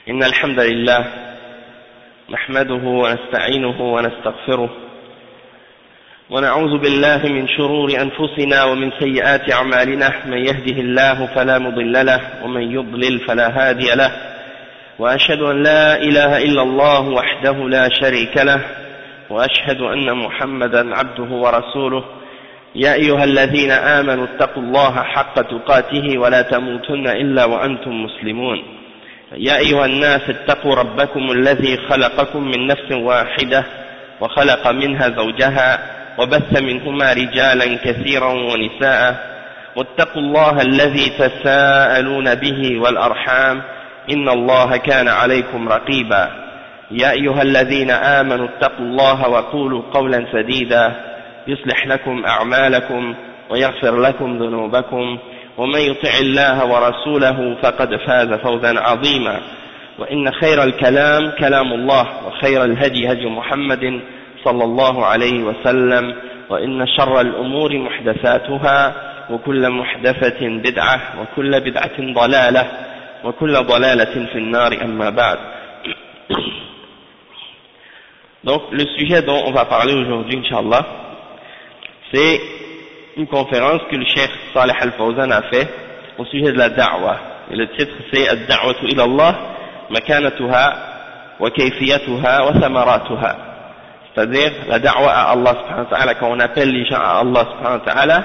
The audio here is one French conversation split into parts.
إن الحمد لله نحمده ونستعينه ونستغفره ونعوذ بالله من شرور أنفسنا ومن سيئات أعمالنا من يهده الله فلا مضل له ومن يضلل فلا هادي له وأشهد أن لا إله إلا الله وحده لا شريك له وأشهد أن محمدا عبده ورسوله يا أيها الذين آمنوا اتقوا الله حق تقاته ولا تموتن إلا وأنتم مسلمون يا أيها الناس اتقوا ربكم الذي خلقكم من نفس واحدة وخلق منها زوجها وبث منهما رجالا كثيرا ونساء واتقوا الله الذي تساءلون به والأرحام إن الله كان عليكم رقيبا يا أيها الذين آمنوا اتقوا الله وقولوا قولا سديدا يصلح لكم أعمالكم ويغفر لكم ذنوبكم ومن يطع الله ورسوله فقد فاز فوزا عظيما وإن خير الكلام كلام الله وخير الهدي هدي محمد صلى الله عليه وسلم وإن شر الأمور محدثاتها وكل محدثة بدعة وكل بدعة ضلالة وكل ضلالة في النار أما بعد. Donc le sujet dont on va parler aujourd'hui, Inch'Allah, c'est une conférence que le Cheikh Salih Al-Fawzan a fait au sujet de la da'wa. Et le titre c'est Ad-da'watu ila Allah, makanatuha wa kayfiyatuha wa thamaratuha. C'est-à-dire la da'wa à Allah subhanahu wa ta'ala, quand on appelle les gens à Allah subhanahu wa ta'ala,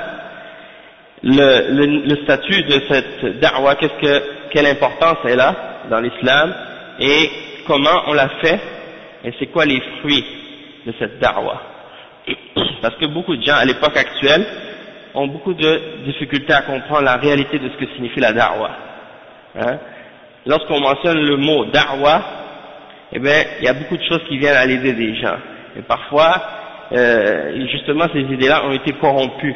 le statut de cette da'wa, quelle importance elle a dans l'islam et comment on l'a fait et c'est quoi les fruits de cette da'wa. Parce que beaucoup de gens à l'époque actuelle ont beaucoup de difficultés à comprendre la réalité de ce que signifie la da'wa. Hein? Lorsqu'on mentionne le mot da'wa, eh bien, il y a beaucoup de choses qui viennent à l'idée des gens. Et parfois, justement, ces idées-là ont été corrompues.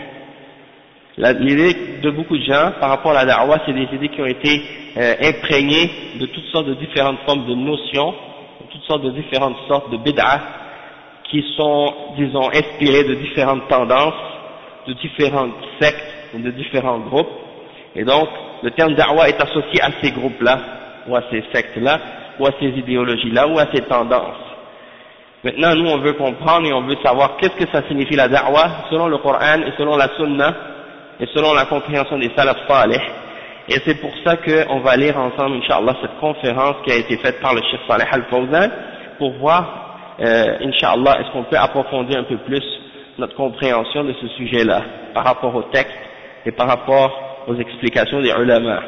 L'idée de beaucoup de gens par rapport à la da'wa, c'est des idées qui ont été imprégnées de toutes sortes de différentes formes de notions, de toutes sortes de différentes sortes de bid'ah, qui sont, disons, inspirées de différentes tendances, de différentes sectes ou de différents groupes. Et donc, le terme da'wa est associé à ces groupes-là, ou à ces sectes-là, ou à ces idéologies-là, ou à ces tendances. Maintenant, nous, on veut comprendre et on veut savoir qu'est-ce que ça signifie la da'wa, selon le Coran et selon la Sunna, et selon la compréhension des salaf salih. Et c'est pour ça qu'on va lire ensemble, Inch'Allah, cette conférence qui a été faite par le Cheikh Salih Al-Fawzan, pour voir Inch'Allah, est-ce qu'on peut approfondir un peu plus notre compréhension de ce sujet-là, par rapport au texte et par rapport aux explications des ulama.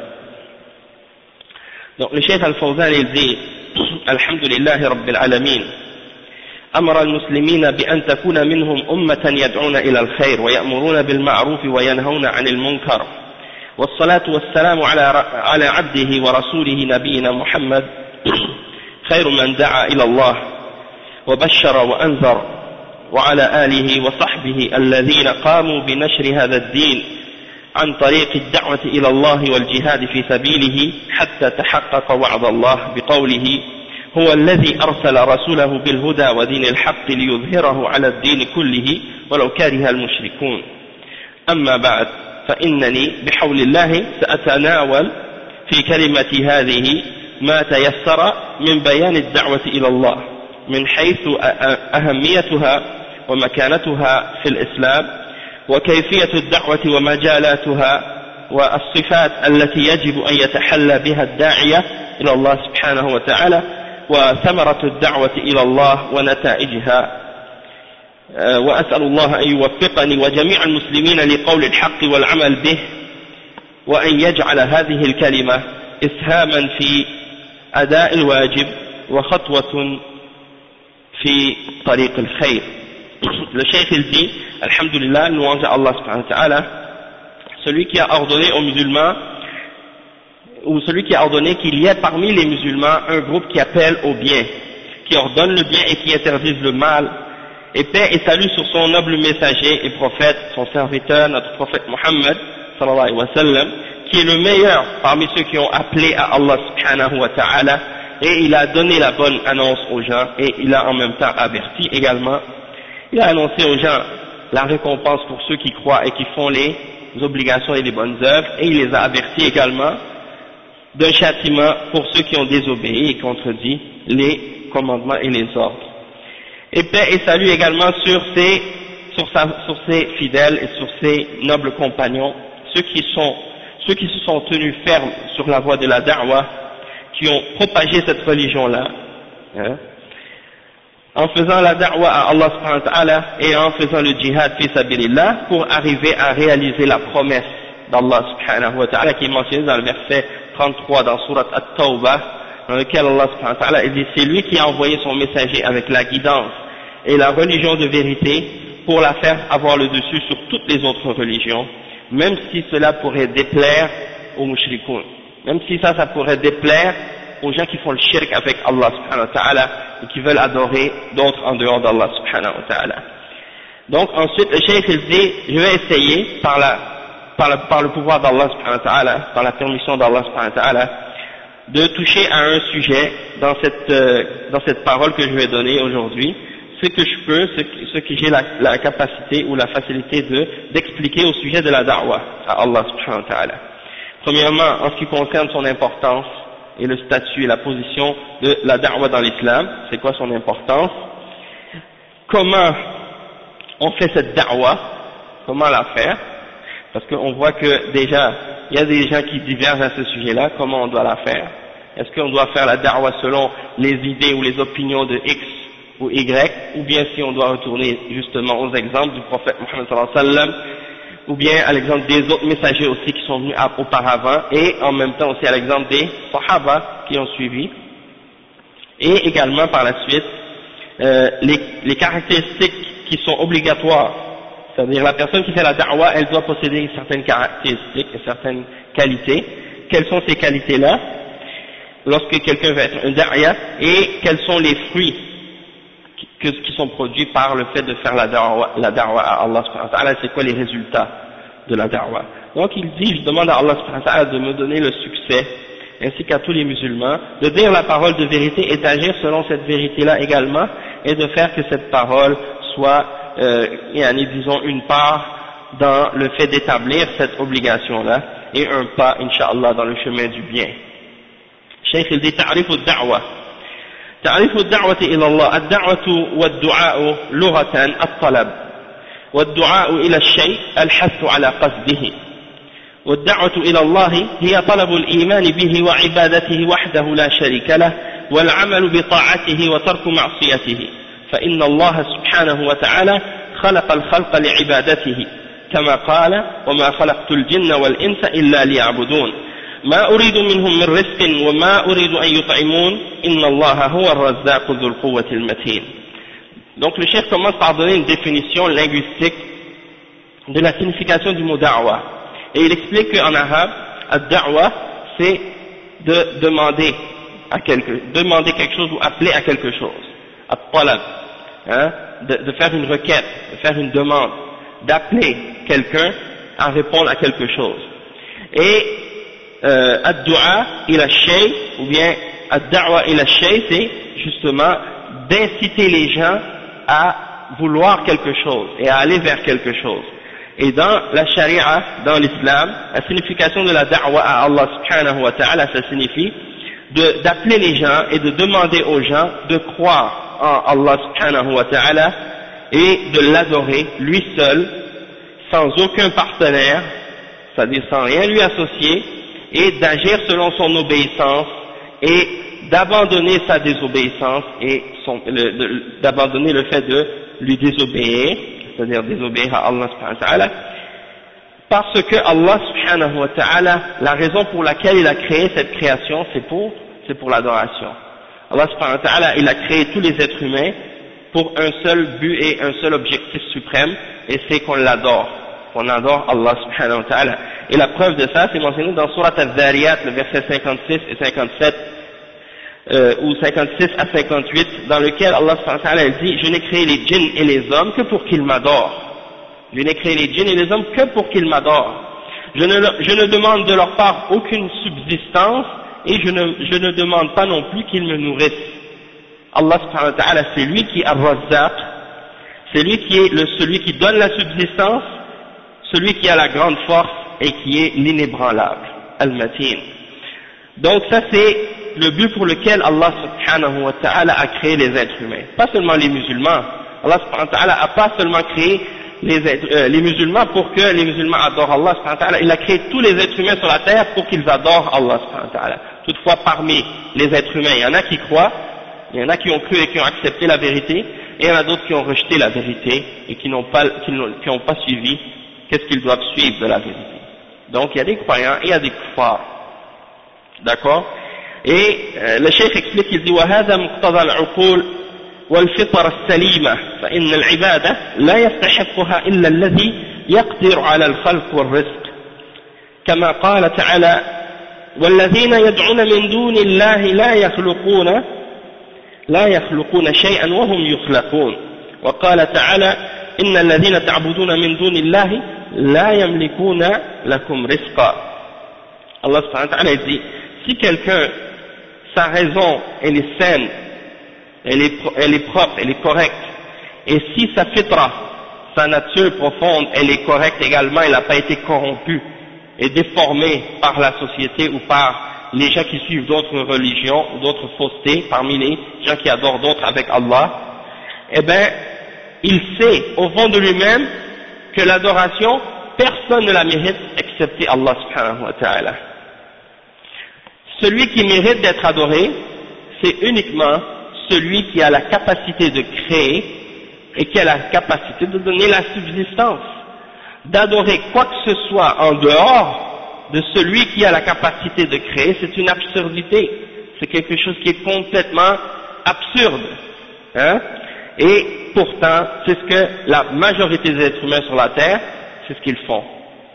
Donc le Cheikh Al-Fawzan, il dit Alhamdulillahi Rabbil Alamin, أمر المسلمين بأن تكون منهم أمة يدعون إلى الخير ويأمرون بالمعروف وينهون عن المنكر والصلاة والسلام على عبده ورسوله نبينا محمد خير من دعا إلى الله وبشر وأنذر وعلى آله وصحبه الذين قاموا بنشر هذا الدين عن طريق الدعوة إلى الله والجهاد في سبيله حتى تحقق وعد الله بقوله هو الذي أرسل رسوله بالهدى ودين الحق ليظهره على الدين كله ولو كره المشركون. أما بعد فإنني بحول الله سأتناول في كلمتي هذه ما تيسر من بيان الدعوة إلى الله من حيث أهميتها ومكانتها في الإسلام وكيفية الدعوة ومجالاتها والصفات التي يجب أن يتحلى بها الداعية إلى الله سبحانه وتعالى وثمرة الدعوة إلى الله ونتائجها. وأسأل الله أن يوفقني وجميع المسلمين لقول الحق والعمل به وأن يجعل هذه الكلمة إسهاما في أداء الواجب وخطوة في طريق الخير. Le cheikh il dit, Alhamdulillah, louange à Allah subhanahu wa ta'ala, celui qui a ordonné aux musulmans, ou celui qui a ordonné qu'il y ait parmi les musulmans un groupe qui appelle au bien, qui ordonne le bien et qui interdise le mal, et paix et salut sur son noble messager et prophète, son serviteur, notre prophète Muhammad, sallallahu alayhi wa sallam, qui est le meilleur parmi ceux qui ont appelé à Allah subhanahu wa ta'ala, et il a donné la bonne annonce aux gens, et il a en même temps averti également. Il a annoncé aux gens la récompense pour ceux qui croient et qui font les obligations et les bonnes œuvres, et il les a avertis également d'un châtiment pour ceux qui ont désobéi et contredit les commandements et les ordres. Et paix et salut également sur ses fidèles et sur ses nobles compagnons, ceux qui se sont tenus fermes sur la voie de la da'wa, qui ont propagé cette religion-là, hein, en faisant la da'wa à Allah subhanahu wa ta'ala et en faisant le djihad fi sabilillah pour arriver à réaliser la promesse d'Allah subhanahu wa ta'ala qui est mentionnée dans le verset 33 dans Surat At-Tawbah, dans lequel Allah subhanahu wa ta'ala dit: c'est lui qui a envoyé son messager avec la guidance et la religion de vérité pour la faire avoir le dessus sur toutes les autres religions, même si cela pourrait déplaire aux mushrikoun, même si ça pourrait déplaire aux gens qui font le shirk avec Allah subhanahu wa ta'ala et qui veulent adorer d'autres en dehors d'Allah subhanahu wa ta'ala. Donc ensuite le cheikh il dit: je vais essayer par le pouvoir d'Allah subhanahu wa ta'ala, par la permission d'Allah subhanahu wa ta'ala, de toucher à un sujet dans cette parole que je vais donner aujourd'hui, ce que je peux, ce que j'ai la capacité ou la facilité d'expliquer au sujet de la da'wa à Allah subhanahu wa ta'ala. Premièrement, en ce qui concerne son importance et le statut et la position de la da'wa dans l'islam, c'est quoi son importance, comment on fait cette da'wa, comment la faire, parce qu'on voit que déjà il y a des gens qui divergent à ce sujet-là, comment on doit la faire. Est-ce qu'on doit faire la da'wa selon les idées ou les opinions de X ou Y, ou bien si on doit retourner justement aux exemples du prophète Mohammed sallallahu alayhi wa sallam, ou bien à l'exemple des autres messagers aussi qui sont venus auparavant, et en même temps aussi à l'exemple des Sahaba qui ont suivi, et également par la suite les caractéristiques qui sont obligatoires, c'est-à-dire la personne qui fait la da'wa, elle doit posséder certaines caractéristiques et certaines qualités. Quelles sont ces qualités-là lorsque quelqu'un veut être un da'ya, et quels sont les fruits qui sont produits par le fait de faire la da'wa à Allah subhanahu wa ta'ala, c'est quoi les résultats de la da'wa. Donc il dit: je demande à Allah subhanahu wa ta'ala de me donner le succès, ainsi qu'à tous les musulmans, de dire la parole de vérité et d'agir selon cette vérité-là également, et de faire que cette parole soit, disons, une part dans le fait d'établir cette obligation-là, et un pas, incha'Allah, dans le chemin du bien. Cheikh il dit: ta'rifu ad-da'wa. تعريف الدعوة إلى الله: الدعوة والدعاء لغة الطلب، والدعاء إلى الشيء الحث على قصده، والدعوة إلى الله هي طلب الإيمان به وعبادته وحده لا شريك له، والعمل بطاعته وترك معصيته، فإن الله سبحانه وتعالى خلق الخلق لعبادته كما قال: وما خلقت الجن والإنس إلا ليعبدون ما أريد منهم من رزق وما أريد أن يطعمون إن الله هو الرزاق ذو القوة المتين. Donc le chef commence par donner une définition linguistique de la signification du mot da'wa, et il explique qu'en arabe, ad-da'wa c'est de demander quelque chose ou appeler à quelque chose, at-talab, hein, de faire une requête, de faire une demande, d'appeler quelqu'un à répondre à quelque chose. Et ad-du'a ila shay, ou bien ad-da'wa ila shay, c'est justement d'inciter les gens à vouloir quelque chose et à aller vers quelque chose. Et dans la sharia, dans l'islam, la signification de la da'wa à Allah subhanahu wa ta'ala, ça signifie d'appeler les gens et de demander aux gens de croire en Allah subhanahu wa ta'ala et de l'adorer lui seul, sans aucun partenaire, c'est-à-dire sans rien lui associer, et d'agir selon son obéissance et d'abandonner sa désobéissance et d'abandonner le fait de lui désobéir, c'est-à-dire désobéir à Allah subhanahu wa ta'ala, parce que Allah subhanahu wa ta'ala, la raison pour laquelle il a créé cette création, c'est pour l'adoration. Allah subhanahu wa ta'ala, il a créé tous les êtres humains pour un seul but et un seul objectif suprême, et c'est qu'on l'adore. On adore Allah subhanahu wa ta'ala. Et la preuve de ça, c'est mentionné dans Surat Al-Dhariyat, le verset 56 et 57, ou 56 à 58, dans lequel Allah subhanahu wa ta'ala dit: je n'ai créé les djinns et les hommes que pour qu'ils m'adorent. Je n'ai créé les djinns et les hommes que pour qu'ils m'adorent. Je ne demande de leur part aucune subsistance, et je ne demande pas non plus qu'ils me nourrissent. Allah subhanahu wa ta'ala, c'est lui qui est Ar-Razzaq, c'est lui qui est celui qui donne la subsistance, celui qui a la grande force et qui est l'inébranlable, Al-Matin. Donc ça c'est le but pour lequel Allah subhanahu wa ta'ala a créé les êtres humains. Pas seulement les musulmans. Allah subhanahu wa ta'ala a pas seulement créé les musulmans pour que les musulmans adorent Allah subhanahu wa ta'ala. Il a créé tous les êtres humains sur la terre pour qu'ils adorent Allah subhanahu wa ta'ala. Toutefois parmi les êtres humains, il y en a qui croient, il y en a qui ont cru et qui ont accepté la vérité, et il y en a d'autres qui ont rejeté la vérité et qui n'ont pas suivi qu'est-ce qu'ils doivent suivre de la vérité. Donc il y a des croyants et il y a des kuffars. D'accord? Et le cheikh explique, il dit وهذا مقتضى العقول والفطر السليمة فإن العبادة لا يستحقها إلا الذي يقدر على الخلق والرزق كما قال تعالى والذين يدعون من دون الله لا يخلقون شيئا وهم يخلقون وقال تعالى إن الذين تعبدون من دون الله لا يملكون لكم رزقا. Allah subhanahu wa ta'ala dit, si quelqu'un, sa raison, elle est saine, elle est propre, elle est correcte, et si sa fitra, sa nature profonde, elle est correcte également, elle n'a pas été corrompue et déformée par la société ou par les gens qui suivent d'autres religions ou d'autres faussetés, parmi les gens qui adorent d'autres avec Allah, eh bien, il sait au fond de lui-même que l'adoration, personne ne la mérite excepté Allah subhanahu wa ta'ala. Celui qui mérite d'être adoré, c'est uniquement celui qui a la capacité de créer et qui a la capacité de donner la subsistance. D'adorer quoi que ce soit en dehors de celui qui a la capacité de créer, c'est une absurdité. C'est quelque chose qui est complètement absurde. Hein? Et pourtant, c'est ce que la majorité des êtres humains sur la terre, c'est ce qu'ils font.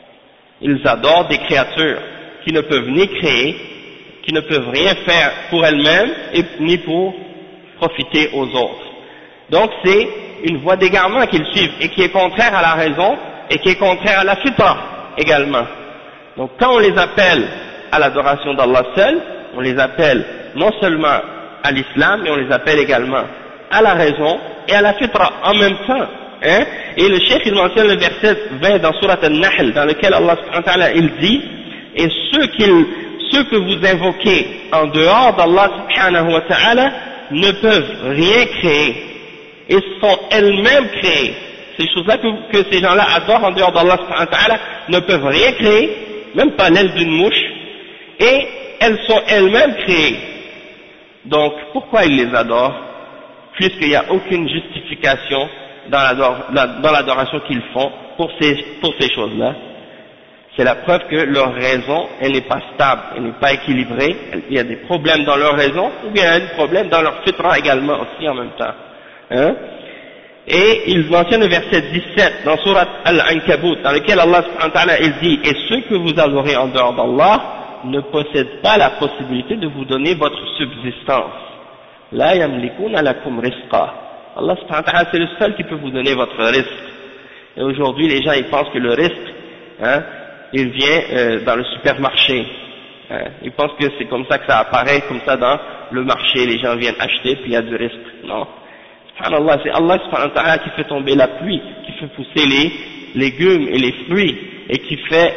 Ils adorent des créatures qui ne peuvent ni créer, qui ne peuvent rien faire pour elles-mêmes ni pour profiter aux autres. Donc c'est une voie d'égarement qu'ils suivent et qui est contraire à la raison et qui est contraire à la fitra également. Donc quand on les appelle à l'adoration d'Allah seul, on les appelle non seulement à l'islam, mais on les appelle également à la raison et à la fitra en même temps. Hein? Et le cheikh il mentionne le verset 20 dans Surat Al-Nahl dans lequel Allah subhanahu wa ta'ala il dit, et ceux que vous invoquez en dehors d'Allah subhanahu wa ta'ala ne peuvent rien créer et sont elles-mêmes créées. Ces choses-là que ces gens-là adorent en dehors d'Allah subhanahu wa ta'ala ne peuvent rien créer, même pas l'aile d'une mouche, et elles sont elles-mêmes créées. Donc pourquoi ils les adorent? Puisqu'il n'y a aucune justification dans l'adoration qu'ils font pour ces choses-là. C'est la preuve que leur raison, elle n'est pas stable, elle n'est pas équilibrée, il y a des problèmes dans leur raison, ou bien il y a des problèmes dans leur fitra également aussi en même temps. Hein? Et il mentionne le verset 17 dans Surat Al-Ankabut, dans lequel Allah subhanahu wa ta'ala il dit, et ceux que vous adorez en dehors d'Allah ne possèdent pas la possibilité de vous donner votre subsistance. La yamlikuna lakum rizqa. Allah subhanahu wa ta'ala c'est le seul qui peut vous donner votre risque. Et aujourd'hui les gens ils pensent que le risque, hein, il vient dans le supermarché. Ils pensent que c'est comme ça que ça apparaît, comme ça dans le marché, les gens viennent acheter puis il y a du risque. Non. Subhanallah, c'est Allah subhanahu wa ta'ala qui fait tomber la pluie, qui fait pousser les légumes et les fruits, et qui fait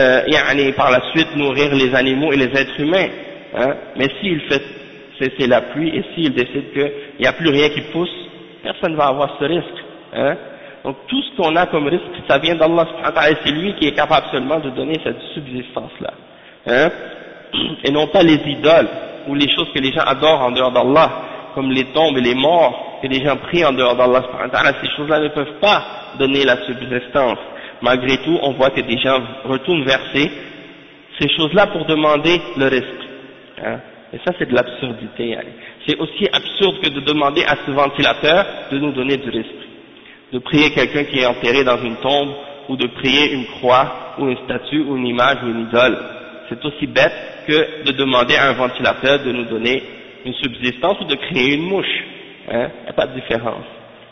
par la suite nourrir les animaux et les êtres humains. Hein. Mais s'il fait cesser la pluie et s'il décide qu'il n'y a plus rien qui pousse, personne ne va avoir ce risque. Hein. Donc tout ce qu'on a comme risque, ça vient d'Allah subhanahu wa ta'ala, c'est lui qui est capable seulement de donner cette subsistance-là. Hein? Et non pas les idoles, ou les choses que les gens adorent en dehors d'Allah, comme les tombes et les morts, que les gens prient en dehors d'Allah subhanahu wa ta'ala, ces choses-là ne peuvent pas donner la subsistance. Malgré tout, on voit que des gens retournent vers ces choses-là pour demander le risque. Hein? Et ça c'est de l'absurdité. Hein? C'est aussi absurde que de demander à ce ventilateur de nous donner du risque. De prier quelqu'un qui est enterré dans une tombe, ou de prier une croix, ou une statue, ou une image, ou une idole. C'est aussi bête que de demander à un ventilateur de nous donner une subsistance ou de créer une mouche. Hein? Il n'y a pas de différence.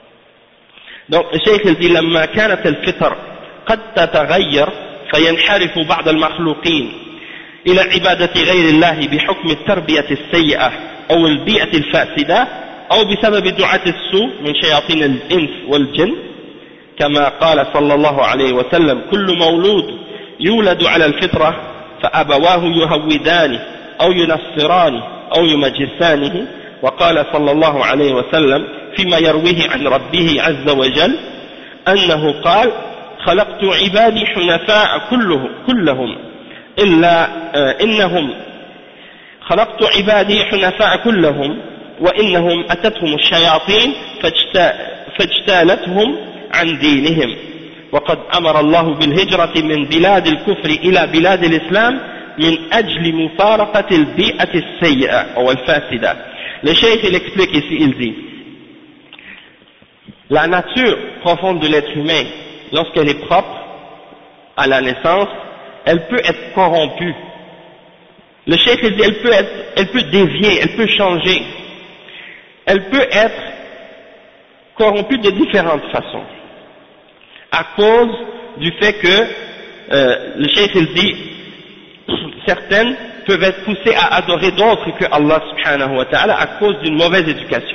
Donc, le cheikh il dit, لما كانت الفطر قد تتغير فينحرف بعض المخلوقين إلى عبادة غير الله بحكم التربية السيئة أو البيئة الفاسدة أو بسبب دعاة السوء من شياطين الإنس والجن كما قال صلى الله عليه وسلم كل مولود يولد على الفطرة فأبواه يهودانه أو ينصرانه أو يمجسانه. وقال صلى الله عليه وسلم فيما يرويه عن ربه عز وجل أنه قال خلقت عبادي حنفاء كلهم إلا إنهم خلقت عبادي حنفاء كلهم وإنهم أتتهم الشياطين فاجتالتهم عن دينهم. وقد أمر الله بالهجرة من بلاد الكفر إلى بلاد الإسلام من أجل مفارقة البيئة السيئة أو الفاسدة. Le cheikh il explique ici, il dit la nature profonde de l'être humain, lorsqu'elle est propre à la naissance, elle peut être corrompue. Le cheikh il dit elle peut dévier, elle peut changer, elle peut être corrompue de différentes façons à cause du fait que le cheikh il dit certaines peuvent être poussées à adorer d'autres que Allah subhanahu wa ta'ala à cause d'une mauvaise éducation,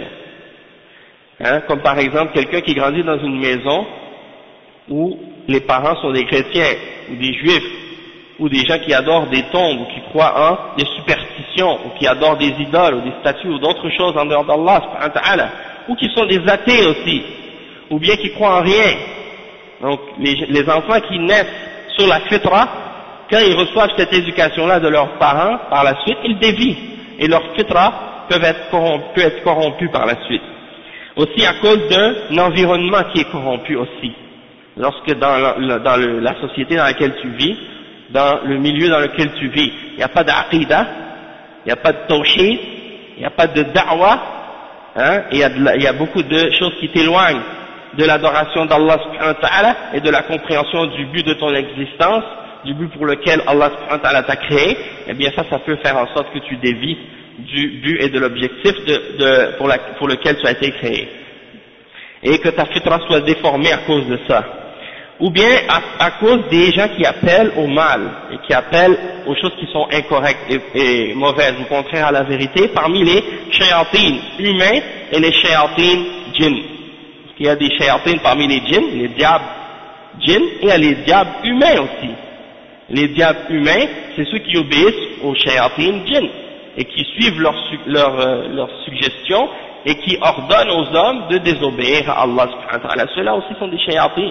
comme par exemple quelqu'un qui grandit dans une maison où les parents sont des chrétiens ou des juifs ou des gens qui adorent des tombes ou qui croient en des superstitions ou qui adorent des idoles ou des statues ou d'autres choses en dehors d'Allah subhanahu wa ta'ala, ou qui sont des athées aussi ou bien qui croient en rien. Donc les enfants qui naissent sur la fitra, quand ils reçoivent cette éducation-là de leurs parents, par la suite, ils dévient, et leur fitra peut être corrompu par la suite. Aussi à cause d'un environnement qui est corrompu aussi. Lorsque dans la société dans laquelle tu vis, dans le milieu dans lequel tu vis, il n'y a pas d'aqidah, il n'y a pas de tawhid, il n'y a pas de da'wah, il y a beaucoup de choses qui t'éloignent de l'adoration d'Allah subhanahu wa ta'ala et de la compréhension du but de ton existence, du but pour lequel Allah subhanahu wa ta'ala t'a créé, eh bien ça peut faire en sorte que tu dévies du but et de l'objectif pour lequel tu as été créé. Et que ta fitra soit déformée à cause de ça. Ou bien à cause des gens qui appellent au mal, et qui appellent aux choses qui sont incorrectes et mauvaises, ou contraires à la vérité, parmi les shayatines humains et les shayatines djinns. Il y a des shayatines parmi les djinns, les diables djinns, et il y a les diables humains aussi. Les diables humains, c'est ceux qui obéissent aux shayatines djinns et qui suivent leurs suggestions et qui ordonnent aux hommes de désobéir à Allah subhanahu wa ta'ala. Ceux-là aussi sont des shayatines.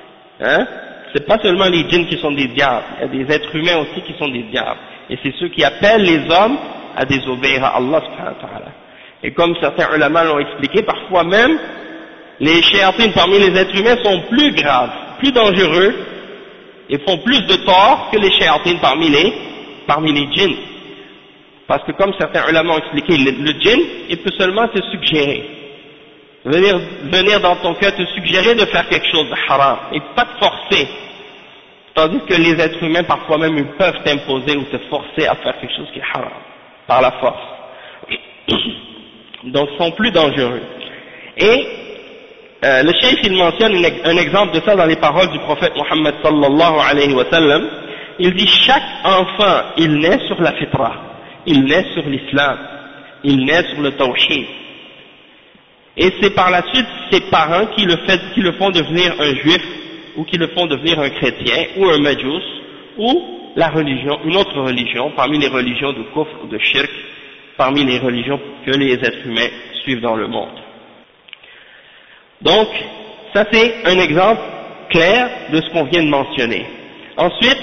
C'est pas seulement les djinns qui sont des diables, il y a des êtres humains aussi qui sont des diables. Et c'est ceux qui appellent les hommes à désobéir à Allah subhanahu wa ta'ala. Et comme certains ulama l'ont expliqué, parfois même, les shayatines parmi les êtres humains sont plus graves, plus dangereux, et font plus de tort que les shayatines parmi les djinns. Parce que comme certains ulama ont expliqué, le djinn, il peut seulement te suggérer. Venir dans ton cœur te suggérer de faire quelque chose de haram, et pas te forcer. Tandis que les êtres humains, parfois même, ils peuvent t'imposer ou te forcer à faire quelque chose qui est haram, par la force. Donc, ils sont plus dangereux. Et le cheikh il mentionne un exemple de ça dans les paroles du prophète Muhammad sallallahu alayhi wa sallam. Il dit chaque enfant il naît sur la fitra, il naît sur l'islam, il naît sur le tawhid, et c'est par la suite ses parents qui le font devenir un juif ou qui le font devenir un chrétien ou un majous ou la religion, une autre religion parmi les religions de kufr ou de shirk, parmi les religions que les êtres humains suivent dans le monde. Donc, ça c'est un exemple clair de ce qu'on vient de mentionner. Ensuite,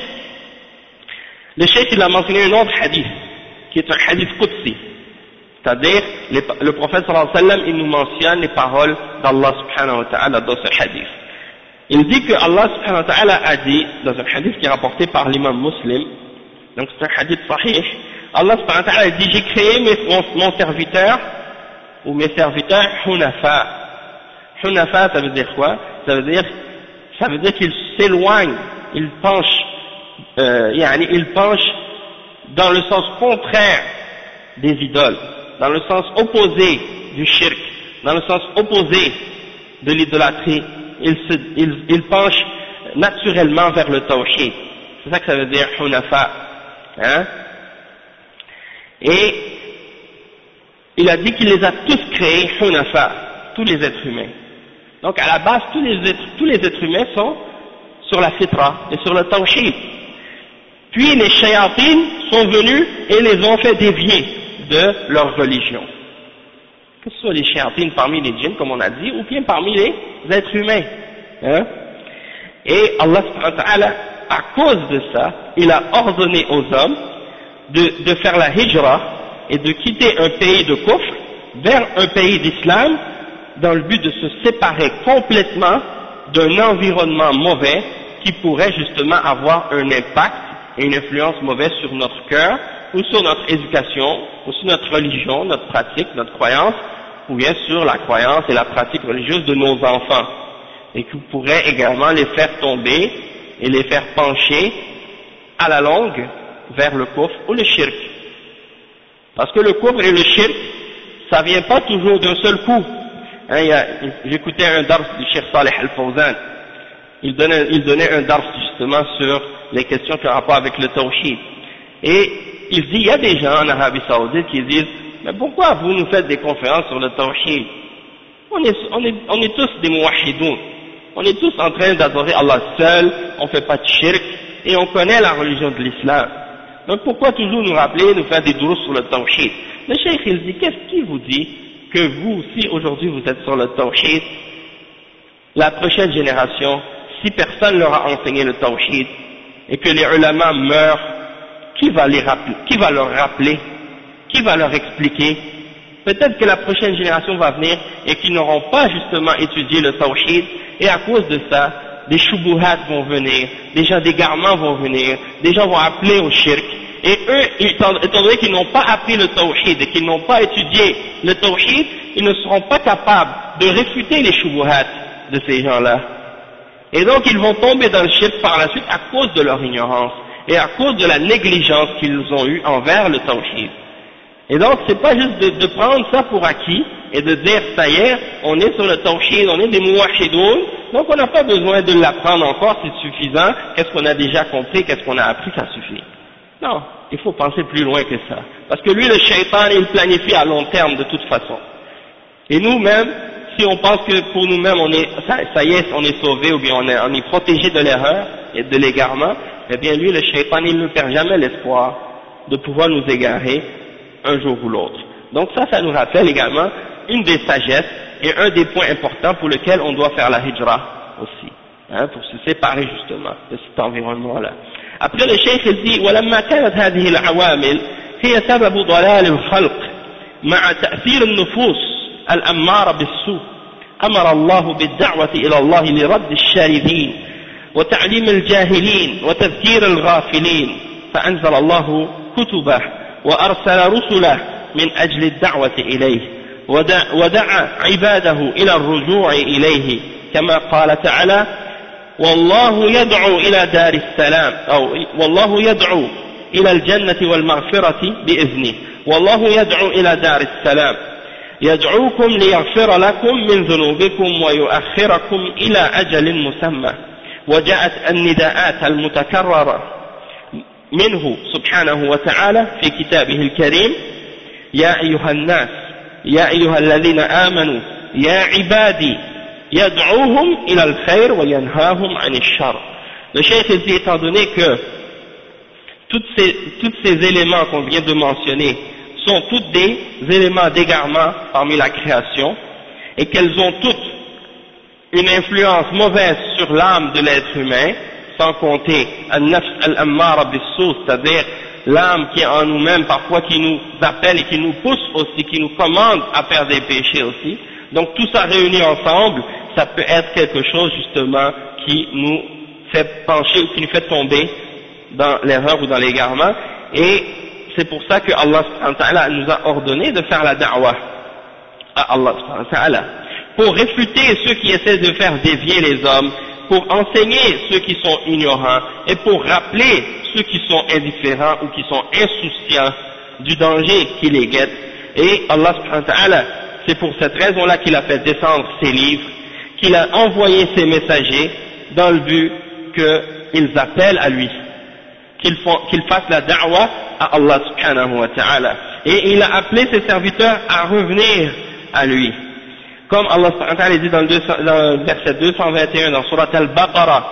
le cheikh il a mentionné un autre hadith, qui est un hadith qudsi. C'est-à-dire, le prophète sallallahu alayhi wa sallam, il nous mentionne les paroles d'Allah subhanahu wa ta'ala dans ce hadith. Il dit que Allah subhanahu wa ta'ala a dit, dans un hadith qui est rapporté par l'imam Muslim, donc c'est un hadith sahih, Allah subhanahu wa ta'ala dit, j'ai créé mon serviteur, ou mes serviteurs, hunafa. Hunafa, ça veut dire quoi? Ça veut dire qu'il s'éloigne, il penche dans le sens contraire des idoles, dans le sens opposé du shirk, dans le sens opposé de l'idolâtrie. Il penche naturellement vers le tawhid. C'est ça que ça veut dire hunafa. Et il a dit qu'il les a tous créés hunafa, tous les êtres humains. Donc à la base, tous les êtres humains sont sur la fitra et sur le tawhid. Puis les shayatines sont venus et les ont fait dévier de leur religion. Que ce soit les shayatines parmi les djinns, comme on a dit, ou bien parmi les êtres humains. Hein? Et Allah subhanahu wa ta'ala, à cause de ça, il a ordonné aux hommes de faire la hijra et de quitter un pays de kufr vers un pays d'islam dans le but de se séparer complètement d'un environnement mauvais qui pourrait justement avoir un impact et une influence mauvaise sur notre cœur ou sur notre éducation ou sur notre religion, notre pratique, notre croyance ou bien sur la croyance et la pratique religieuse de nos enfants et qui pourrait également les faire tomber et les faire pencher à la longue vers le kufr ou le shirk. Parce que le kufr et le shirk, ça vient pas toujours d'un seul coup. Hein, j'écoutais un dars du Cheikh Saleh Al-Fawzan, il donnait un dars justement sur les questions qui ont rapport avec le tawhid. Et il dit, il y a des gens en Arabie Saoudite qui disent, mais pourquoi vous nous faites des conférences sur le tawhid? On est tous des muwahidoun. On est tous en train d'adorer Allah seul, on fait pas de shirk, et on connaît la religion de l'islam. Donc pourquoi toujours nous rappeler, nous faire des dours sur le tawhid? Le cheikh il dit, qu'est-ce qui vous dit que vous, si aujourd'hui vous êtes sur le tawhid, la prochaine génération, si personne leur a enseigné le tawhid, et que les ulama meurent, qui va leur rappeler? Qui va leur expliquer? Peut-être que la prochaine génération va venir et qu'ils n'auront pas justement étudié le tawhid, et à cause de ça, des shubuhat vont venir, des gens d'égarement vont venir, des gens vont appeler au shirk, et eux, étant donné qu'ils n'ont pas appris le tawhid et qu'ils n'ont pas étudié le tawhid, ils ne seront pas capables de réfuter les shubuhat de ces gens-là. Et donc ils vont tomber dans le shirk par la suite à cause de leur ignorance et à cause de la négligence qu'ils ont eue envers le tawhid. Et donc c'est pas juste de prendre ça pour acquis et de dire ça y est, on est sur le tawhid, on est des muwahidoun, donc on n'a pas besoin de l'apprendre encore, c'est suffisant, qu'est-ce qu'on a déjà compris, qu'est-ce qu'on a appris, ça suffit. Non, il faut penser plus loin que ça. Parce que lui, le shaitan, il planifie à long terme de toute façon. Et nous-mêmes, si on pense que pour nous-mêmes, ça y est, on est sauvé ou bien on est protégé de l'erreur et de l'égarement, eh bien lui, le shaitan, il ne perd jamais l'espoir de pouvoir nous égarer un jour ou l'autre. Donc ça nous rappelle également une des sagesses et un des points importants pour lesquels on doit faire la hijra aussi, hein, pour se séparer justement de cet environnement-là. Après le cheikh il dit ولما كانت هذه العوامل هي سبب ضلال الخلق مع تأثير النفوس الأمارة بالسوء أمر الله بالدعوة إلى الله لرد الشاردين وتعليم الجاهلين وتذكير الغافلين فأنزل الله كتبه وأرسل رسله من أجل الدعوة إليه ودعا عباده إلى الرجوع إليه كما قال تعالى والله يدعو إلى دار السلام أو والله يدعو إلى الجنة والمغفرة بإذنه والله يدعو إلى دار السلام يدعوكم ليغفر لكم من ذنوبكم ويؤخركم إلى أجل مسمى وجاءت النداءات المتكررة منه سبحانه وتعالى في كتابه الكريم يا أيها الناس يا أيها الذين آمنوا يا عبادي يدعوهم إلى الخير وينهاهم عن الشر. Le cheikh dit, étant donné que tous ces éléments qu'on vient de mentionner sont tous des éléments d'égarement parmi la création et qu'elles ont toutes une influence mauvaise sur l'âme de l'être humain, sans compter al-nafs al-ammara bis-sou, c'est-à-dire l'âme qui est en nous-mêmes parfois qui nous appelle et qui nous pousse aussi, qui nous commande à faire des péchés aussi. Donc tout ça réuni ensemble, ça peut être quelque chose justement qui nous fait pencher ou qui nous fait tomber dans l'erreur ou dans l'égarement. Et c'est pour ça que Allah subhanahu wa ta'ala nous a ordonné de faire la da'wah à Allah subhanahu wa ta'ala, pour réfuter ceux qui essaient de faire dévier les hommes, pour enseigner ceux qui sont ignorants et pour rappeler ceux qui sont indifférents ou qui sont insouciants du danger qui les guette. Et Allah subhanahu wa ta'ala, c'est pour cette raison-là qu'il a fait descendre ses livres, qu'il a envoyé ses messagers dans le but qu'ils appellent à lui, qu'ils fassent la da'wah à Allah subhanahu wa ta'ala. Et il a appelé ses serviteurs à revenir à lui. Comme Allah subhanahu wa ta'ala dit dans le verset 221 dans Surat Al-Baqarah,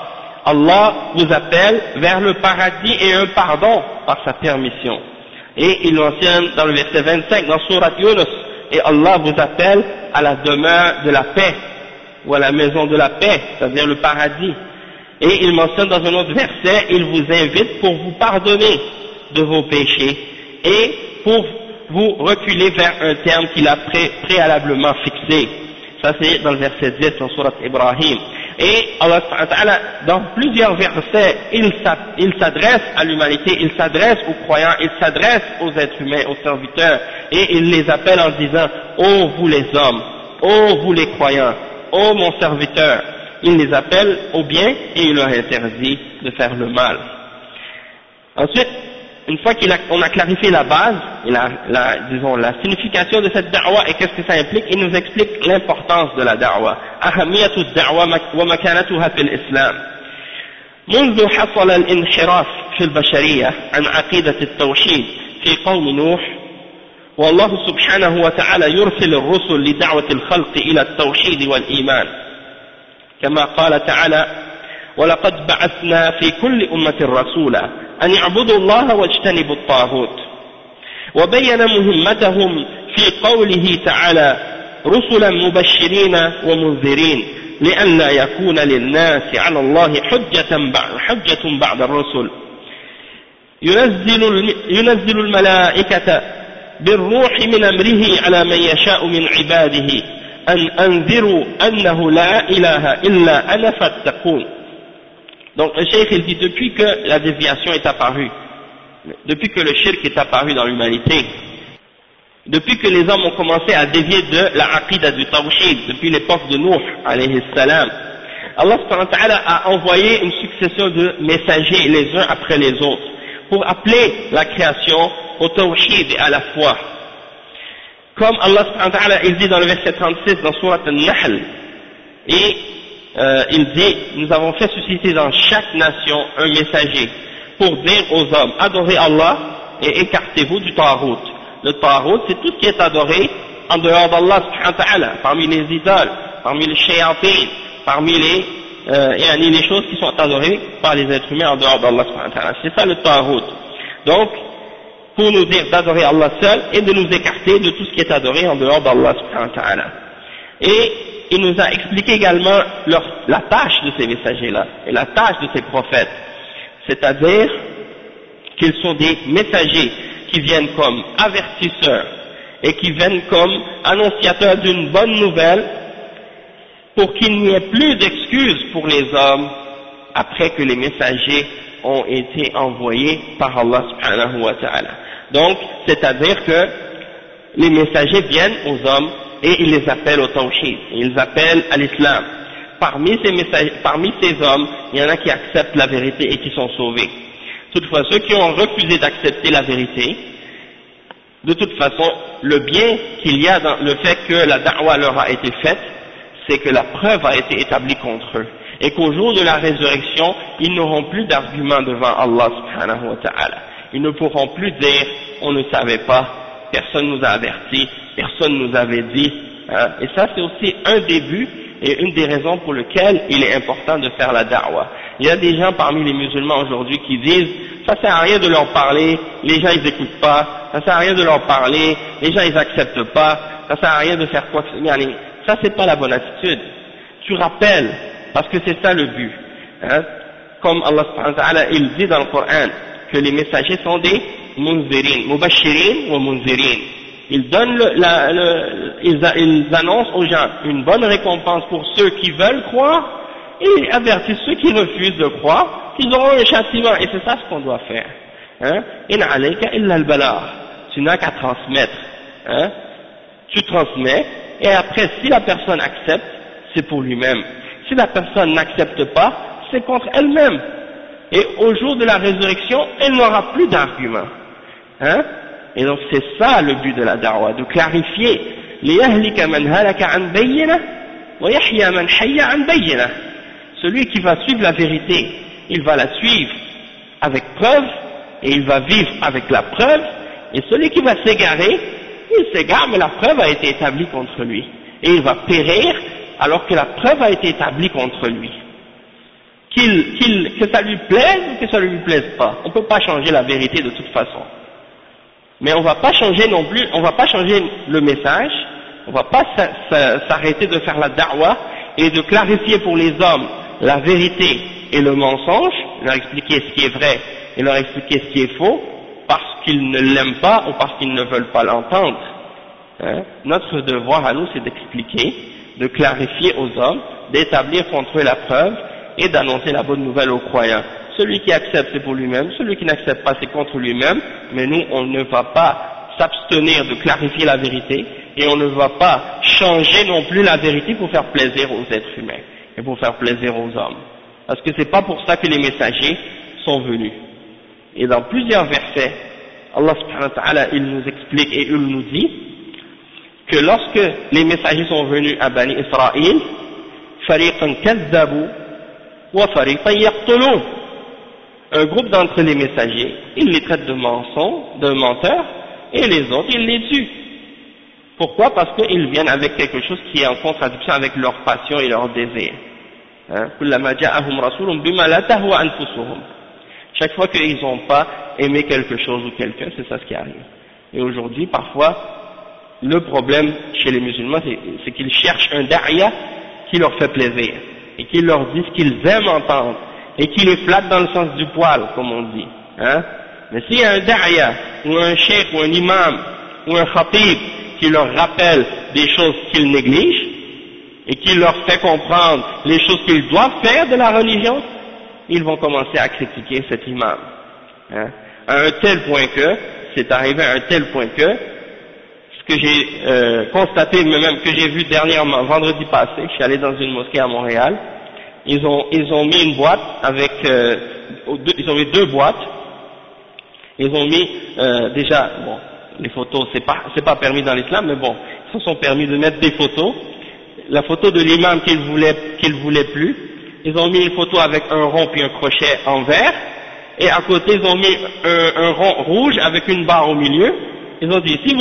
Allah vous appelle vers le paradis et un pardon par sa permission. Et il mentionne dans le verset 25 dans Surat Yunus, et Allah vous appelle à la demeure de la paix, ou à la maison de la paix, c'est-à-dire le paradis. Et il mentionne dans un autre verset, il vous invite pour vous pardonner de vos péchés et pour vous reculer vers un terme qu'il a préalablement fixé. Ça c'est dans le verset 10 dans Surat Ibrahim. Et Allah dans plusieurs versets, il s'adresse à l'humanité, il s'adresse aux croyants, il s'adresse aux êtres humains, aux serviteurs, et il les appelle en disant: ô vous les hommes, ô vous les croyants, ô mon serviteur. Il les appelle au bien et il leur interdit de faire le mal. Ensuite, une fois qu'on a clarifié la base et la signification de cette da'wa et qu'est-ce que ça implique, il nous explique l'importance de la da'wa. أهمية الدعوة ومكانتها في الإسلام. منذ حصل الانحراف في البشرية عن عقيدة التوحيد في قوم نوح، والله سبحانه وتعالى يرسل الرسل لدعوة الخلق إلى التوحيد والإيمان، كما قال تعالى: ولقد بعثنا في كل أمة رسولا أن يعبدوا الله واجتنبوا الطاغوت. وبين مهمتهم في قوله تعالى: رسلا مبشرين ومنذرين لئلا يكون للناس على الله حجة بعد الرسل. ينزل الملائكة بالروح من أمره على من يشاء من عباده أن أنذروا أنه لا إله إلا أنا فاتقون. Donc le cheikh il dit, depuis que la déviation est apparue, depuis que le shirk est apparu dans l'humanité, depuis que les hommes ont commencé à dévier de la aqida du tawhid, depuis l'époque de Nuh alayhi salam, Allah subhanahu wa ta'ala a envoyé une succession de messagers les uns après les autres pour appeler la création au tawhid et à la foi. Comme Allah subhanahu wa ta'ala il dit dans le verset 36 dans Surat An-Nahl, et il dit: nous avons fait susciter dans chaque nation un messager pour dire aux hommes: adorez Allah et écartez-vous du Tarout. Le Tarout, c'est tout ce qui est adoré en dehors d'Allah subhanahu wa ta'ala, parmi les idoles, parmi les shayatin, parmi les choses qui sont adorées par les êtres humains en dehors d'Allah subhanahu wa ta'ala. C'est ça le Tarout. Donc, pour nous dire d'adorer Allah seul et de nous écarter de tout ce qui est adoré en dehors d'Allah subhanahu wa ta'ala. Et il nous a expliqué également la tâche de ces messagers-là et la tâche de ces prophètes, c'est-à-dire qu'ils sont des messagers qui viennent comme avertisseurs et qui viennent comme annonciateurs d'une bonne nouvelle pour qu'il n'y ait plus d'excuses pour les hommes après que les messagers ont été envoyés par Allah subhanahu wa ta'ala. Donc, c'est-à-dire que les messagers viennent aux hommes et ils les appellent au tawhid, ils appellent à l'islam. Parmi ces hommes, il y en a qui acceptent la vérité et qui sont sauvés. Toutefois, ceux qui ont refusé d'accepter la vérité, de toute façon, le bien qu'il y a dans le fait que la da'wa leur a été faite, c'est que la preuve a été établie contre eux. Et qu'au jour de la résurrection, ils n'auront plus d'arguments devant Allah subhanahu wa ta'ala. Ils ne pourront plus dire: on ne savait pas, personne nous a avertis, personne nous avait dit. Hein. Et ça, c'est aussi un des buts et une des raisons pour lesquelles il est important de faire la da'wa. Il y a des gens parmi les musulmans aujourd'hui qui disent: ça sert à rien de leur parler, les gens ils écoutent pas, ça sert à rien de leur parler, les gens ils acceptent pas, ça sert à rien de faire quoi que ce soit. Ça c'est pas la bonne attitude. Tu rappelles, parce que c'est ça le but. Hein. Comme Allah subhanahu wa ta'ala il dit dans le Coran que les messagers sont des munzirin, mubashirin wa munzirin. Ils donnent ils annoncent aux gens une bonne récompense pour ceux qui veulent croire et avertissent ceux qui refusent de croire qu'ils auront un châtiment. Et c'est ça ce qu'on doit faire. Hein? In alayka illa al-balagh. Tu n'as qu'à transmettre. Hein? Tu transmets et après si la personne accepte, c'est pour lui-même. Si la personne n'accepte pas, c'est contre elle-même. Et au jour de la résurrection, elle n'aura plus d'arguments. Hein? Et donc c'est ça le but de la da'wa, de clarifier. لِيَهْلِكَ مَنْ هَلَكَ عَنْ بَيِّنَةٍ وَيَحْيَى مَنْ حَيَّ عَنْ بَيِّنَةٍ. Celui qui va suivre la vérité, il va la suivre avec preuve, et il va vivre avec la preuve, et celui qui va s'égarer, il s'égare, mais la preuve a été établie contre lui. Et il va périr alors que la preuve a été établie contre lui. que ça lui plaise ou que ça ne lui plaise pas. On ne peut pas changer la vérité de toute façon. Mais on ne va pas changer non plus, on ne va pas changer le message, on ne va pas s'arrêter de faire la da'wah et de clarifier pour les hommes la vérité et le mensonge, leur expliquer ce qui est vrai et leur expliquer ce qui est faux, parce qu'ils ne l'aiment pas ou parce qu'ils ne veulent pas l'entendre. Hein? Notre devoir à nous, c'est d'expliquer, de clarifier aux hommes, d'établir contre eux la preuve et d'annoncer la bonne nouvelle aux croyants. Celui qui accepte, c'est pour lui-même, celui qui n'accepte pas, c'est contre lui-même, mais nous, on ne va pas s'abstenir de clarifier la vérité et on ne va pas changer non plus la vérité pour faire plaisir aux êtres humains et pour faire plaisir aux hommes. Parce que c'est pas pour ça que les messagers sont venus. Et dans plusieurs versets, Allah subhanahu wa ta'ala, il nous explique et il nous dit que lorsque les messagers sont venus à Bani Israël, fariqan kazzabu wa fariqan yaqtulun. Un groupe d'entre les messagers, ils les traitent de menteurs, et les autres, ils les tuent. Pourquoi? Parce qu'ils viennent avec quelque chose qui est en contradiction avec leur passion et leur désir. كلما جاءهم رسول بما لا تهوى أنفسهم. Chaque fois qu'ils n'ont pas aimé quelque chose ou quelqu'un, c'est ça ce qui arrive. Et aujourd'hui, parfois, le problème chez les musulmans, c'est qu'ils cherchent un da'ya qui leur fait plaisir, et qui leur dit ce qu'ils aiment entendre, et qui les flatte dans le sens du poil, comme on dit. Mais s'il y a un da'ya, ou un cheikh, ou un imam, ou un khatib, qui leur rappelle des choses qu'ils négligent, et qui leur fait comprendre les choses qu'ils doivent faire de la religion, ils vont commencer à critiquer cet imam. À un tel point que, c'est arrivé à un tel point que, ce que j'ai constaté, même que j'ai vu dernièrement, vendredi passé, je suis allé dans une mosquée à Montréal, ils ont mis une boîte avec, ils ont mis 2 boîtes, ils ont mis, déjà, bon, les photos, c'est pas permis dans l'islam, mais bon, ils se sont permis de mettre des photos, la photo de l'imam qu'ils voulaient plus, ils ont mis une photo avec un rond puis un crochet en vert, et à côté ils ont mis un rond rouge avec une barre au milieu. Ils ont dit, si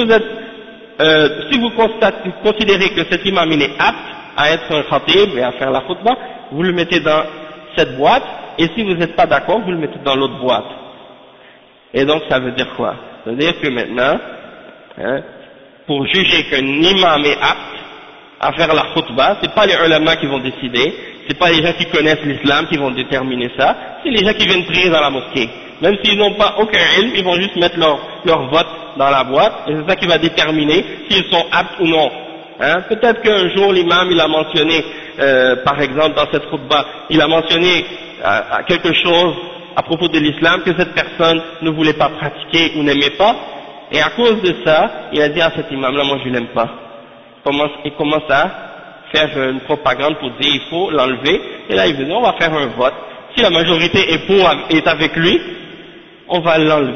vous considérez que cet imam il est apte à être un khatib et à faire la khutbah, vous le mettez dans cette boîte, et si vous n'êtes pas d'accord, vous le mettez dans l'autre boîte. Et donc ça veut dire quoi? Ça veut dire que maintenant, pour juger qu'un imam est apte à faire la khutbah, c'est pas les ulama qui vont décider, c'est pas les gens qui connaissent l'islam qui vont déterminer ça, c'est les gens qui viennent prier dans la mosquée. Même s'ils n'ont pas aucun ilm, ils vont juste mettre leur vote dans la boîte, et c'est ça qui va déterminer s'ils sont aptes ou non. Peut-être qu'un jour l'imam il a mentionné, par exemple dans cette khutbah, il a mentionné quelque chose à propos de l'islam que cette personne ne voulait pas pratiquer ou n'aimait pas, et à cause de ça, il a dit à cet imam là, moi je l'aime pas. Il commence à faire une propagande pour dire il faut l'enlever, et là il veut dire on va faire un vote, si la majorité est avec lui, on va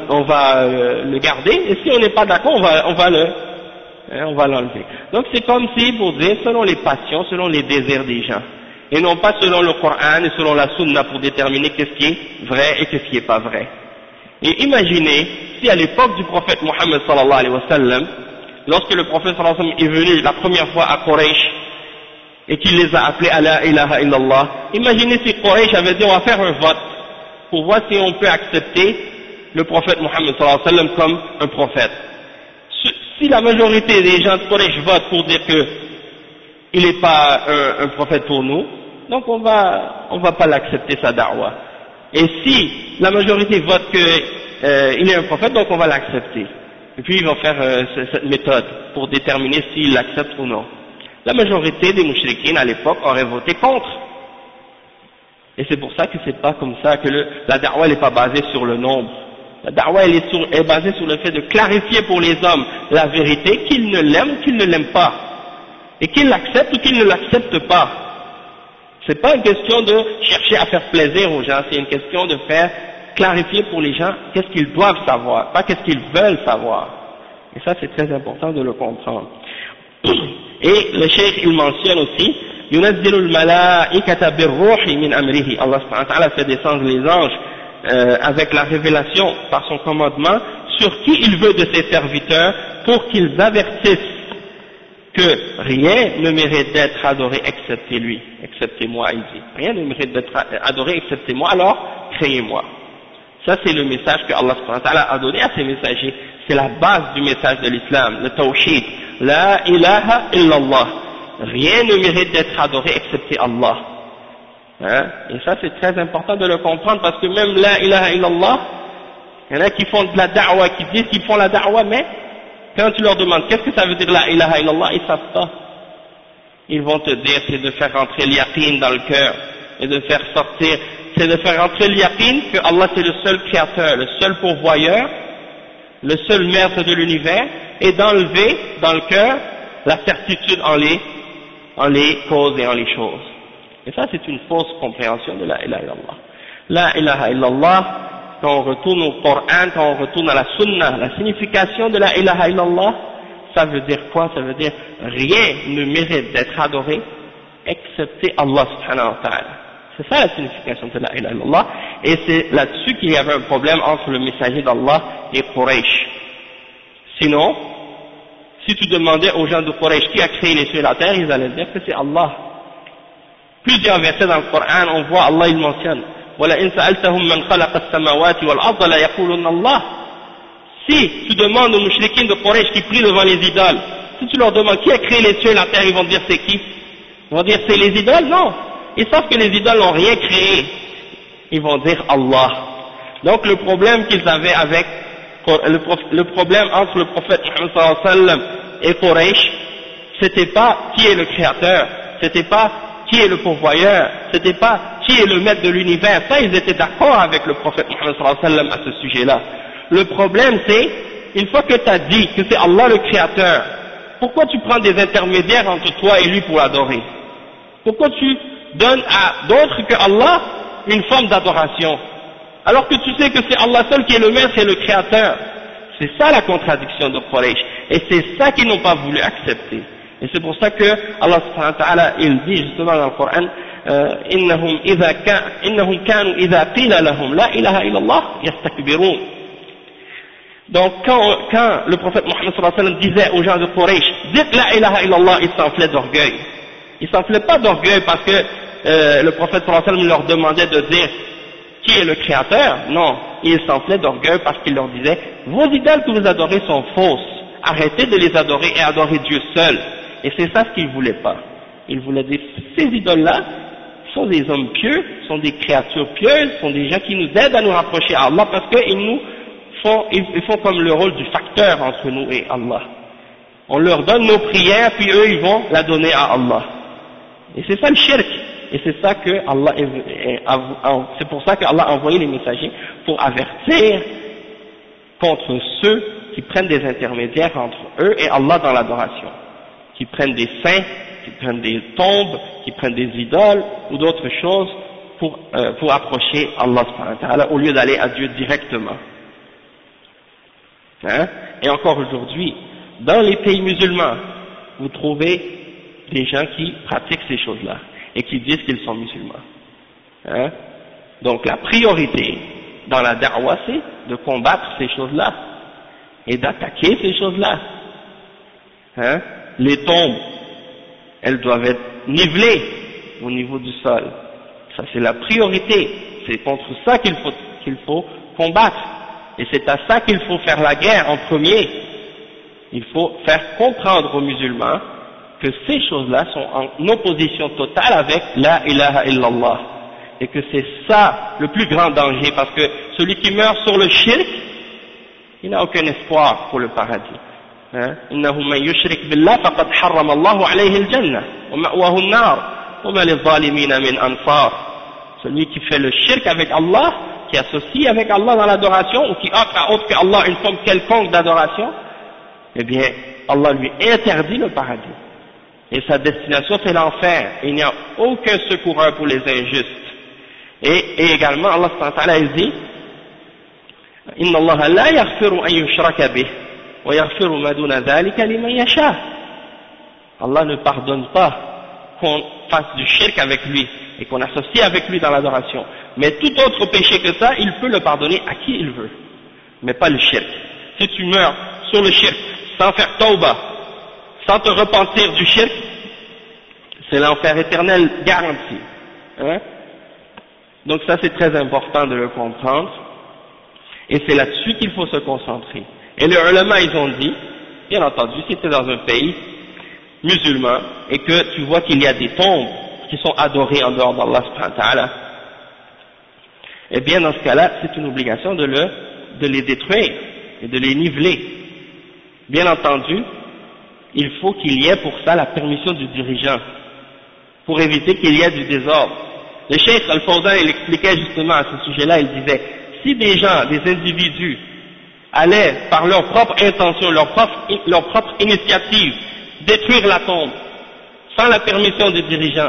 le garder, et si on n'est pas d'accord, on va l'enlever. Donc c'est comme si pour dire selon les passions, selon les désirs des gens, et non pas selon le Coran et selon la Sunna pour déterminer qu'est-ce qui est vrai et qu'est-ce qui n'est pas vrai. Et imaginez si à l'époque du prophète Mohammed sallallahu alayhi wa sallam, lorsque le prophète sallallahu alayhi wa sallam est venu la première fois à Quraysh et qu'il les a appelés à la ilaha illallah, imaginez si Quraysh avait dit on va faire un vote pour voir si on peut accepter le prophète Mohammed sallallahu alayhi wa sallam comme un prophète. Si la majorité des gens de Quraysh votent pour dire que il n'est pas un prophète pour nous, donc on va pas l'accepter sa da'wah. Et si la majorité vote qu'il est un prophète, donc on va l'accepter. Et puis ils vont faire cette méthode pour déterminer s'ils l'acceptent ou non. La majorité des mouchriquines à l'époque auraient voté contre. Et c'est pour ça que c'est pas comme ça que la da'wah n'est pas basée sur le nombre. La da'wah est basée sur le fait de clarifier pour les hommes la vérité, qu'ils ne l'aiment ou qu'ils ne l'aiment pas. Et qu'ils l'acceptent ou qu'ils ne l'acceptent pas. C'est pas une question de chercher à faire plaisir aux gens, c'est une question de faire clarifier pour les gens qu'est-ce qu'ils doivent savoir, pas qu'est-ce qu'ils veulent savoir. Et ça c'est très important de le comprendre. Et le cheikh il mentionne aussi يُنَزِّلُ الْمَلَائِكَةَ بِالرُّوحِ مِنْ أَمْرِهِ. Allah subhanahu wa ta'ala fait descendre les anges avec la révélation par son commandement sur qui il veut de ses serviteurs pour qu'ils avertissent que rien ne mérite d'être adoré excepté lui, excepté moi, il dit. Rien ne mérite d'être adoré excepté moi, alors créez-moi. Ça c'est le message que Allah subhanahu wa ta'ala a donné à ses messagers. C'est la base du message de l'islam, le tawhid. La ilaha illallah. Rien ne mérite d'être adoré excepté Allah. Hein? Et ça c'est très important de le comprendre parce que même la ilaha illallah, il y en a qui font de la da'wa, qui disent qu'ils font la da'wa, mais quand tu leur demandes qu'est-ce que ça veut dire la ilaha illallah, ils savent pas. Ils vont te dire c'est de faire rentrer l'yaqin dans le cœur et de faire sortir, c'est de faire rentrer l'yaqin que Allah c'est le seul créateur, le seul pourvoyeur, le seul maître de l'univers, et d'enlever dans le cœur la certitude en les causes et en les choses. Et ça c'est une fausse compréhension de la ilaha illallah. La ilaha illallah, quand on retourne au Coran, quand on retourne à la Sunna, la signification de la ilaha illallah, ça veut dire quoi? Ça veut dire rien ne mérite d'être adoré excepté Allah subhanahu wa ta'ala. C'est ça la signification de la ilaha illallah, et c'est là-dessus qu'il y avait un problème entre le messager d'Allah et Quraysh. Sinon, si tu demandais aux gens de Quraysh qui a créé les cieux et la terre, ils allaient dire que c'est Allah. Plusieurs versets dans le Coran, on voit Allah il mentionne وَلَئِنْ سَأَلْتَهُمْ مَنْ خَلَقَ السَّمَاوَاتِ وَالْأَرْضَ لَيَقُولُنَّ اللَّهُ. Si tu demandes aux mouchriquins de Quraysh qui prient devant les idoles, si tu leur demandes qui a créé les cieux et la terre, ils vont dire c'est qui? Ils vont dire c'est les idoles? Non, ils savent que les idoles n'ont rien créé, ils vont dire Allah. Donc le problème qu'ils avaient avec, le problème entre le prophète Muhammad sallallahu alayhi wa sallam et Quraysh, c'était pas qui est le créateur, c'était pas qui est le pourvoyeur, c'était pas qui est le maître de l'univers. Ça, ils étaient d'accord avec le prophète Muhammad sallallahu alayhi wa sallam à ce sujet-là. Le problème c'est, une fois que tu as dit que c'est Allah le créateur, pourquoi tu prends des intermédiaires entre toi et lui pour l'adorer? Pourquoi tu donnes à d'autres que Allah une forme d'adoration, alors que tu sais que c'est Allah seul qui est le maître et le créateur? C'est ça la contradiction de Quraysh, et c'est ça qu'ils n'ont pas voulu accepter. Et c'est pour ça que Allah subhanahu wa ta'ala, il dit justement dans le Coran, إنهم كانوا إذا قيل لهم لا إله إلا الله يستكبرون. Donc quand le prophète Mohammed sallallahu alayhi wa sallam disait aux gens de Quraysh, dites la ilaha illallah, ils s'enflaient d'orgueil. Ils s'enflaient pas d'orgueil parce que le prophète sallallahu alayhi wa sallam leur demandait de dire qui est le créateur. Non, ils s'enflaient d'orgueil parce qu'il leur disait, vos idoles que vous adorez sont fausses, arrêtez de les adorer et adorez Dieu seul. Et c'est ça ce qu'ils voulaient pas. Ils voulaient dire, ces idoles-là sont des hommes pieux, sont des créatures pieuses, sont des gens qui nous aident à nous rapprocher à Allah parce qu'ils font comme le rôle du facteur entre nous et Allah. On leur donne nos prières, puis eux ils vont la donner à Allah. Et c'est ça le shirk. Et c'est ça que c'est pour ça qu'Allah a envoyé les messagers pour avertir contre ceux qui prennent des intermédiaires entre eux et Allah dans l'adoration, qui prennent des saints, qui prennent des tombes, qui prennent des idoles ou d'autres choses pour approcher Allah subhanahu wa ta'ala au lieu d'aller à Dieu directement. Hein? Et encore aujourd'hui, dans les pays musulmans, vous trouvez des gens qui pratiquent ces choses-là et qui disent qu'ils sont musulmans. Hein? Donc la priorité dans la da'wa, c'est de combattre ces choses-là et d'attaquer ces choses-là. Hein? Les tombes, elles doivent être nivelées au niveau du sol. Ça c'est la priorité. C'est contre ça qu'il faut combattre. Et c'est à ça qu'il faut faire la guerre en premier. Il faut faire comprendre aux musulmans que ces choses-là sont en opposition totale avec la ilaha illallah. Et que c'est ça le plus grand danger, parce que celui qui meurt sur le shirk, il n'a aucun espoir pour le paradis. إنه من يشرك بالله فقد حرم الله عليه الجنة ومأواه النار وما للظالمين من أنصار. Celui qui fait le shirk avec Allah, qui associe avec Allah dans l'adoration, ou qui offre à autre qu'Allah une forme quelconque d'adoration, eh bien, Allah lui interdit le paradis. Et sa destination, c'est l'enfer. Il n'y a aucun secoureur pour les injustes. Et également, Allah subhanahu wa ta'ala dit, Inna Allah la yaghfiru an yushraka bih, wa yaghfiru ma duna dhalika liman yasha. Allah ne pardonne pas qu'on fasse du shirk avec lui et qu'on associe avec lui dans l'adoration. Mais tout autre péché que ça, il peut le pardonner à qui il veut, mais pas le shirk. Si tu meurs sur le shirk, sans faire tawbah, sans te repentir du shirk, c'est l'enfer éternel garanti. Hein? Donc ça c'est très important de le comprendre, et c'est là-dessus qu'il faut se concentrer. Et les ulama ils ont dit, bien entendu, si tu es dans un pays musulman et que tu vois qu'il y a des tombes qui sont adorées en dehors d'Allah subhanahu wa ta'ala, eh bien dans ce cas-là c'est une obligation de les détruire et de les niveler. Bien entendu, il faut qu'il y ait pour ça la permission du dirigeant, pour éviter qu'il y ait du désordre. Le cheikh Al-Fawzan, il expliquait justement à ce sujet-là, il disait, si des gens, des individus, allaient par leur propre intention, leur propre initiative, détruire la tombe, sans la permission du dirigeant,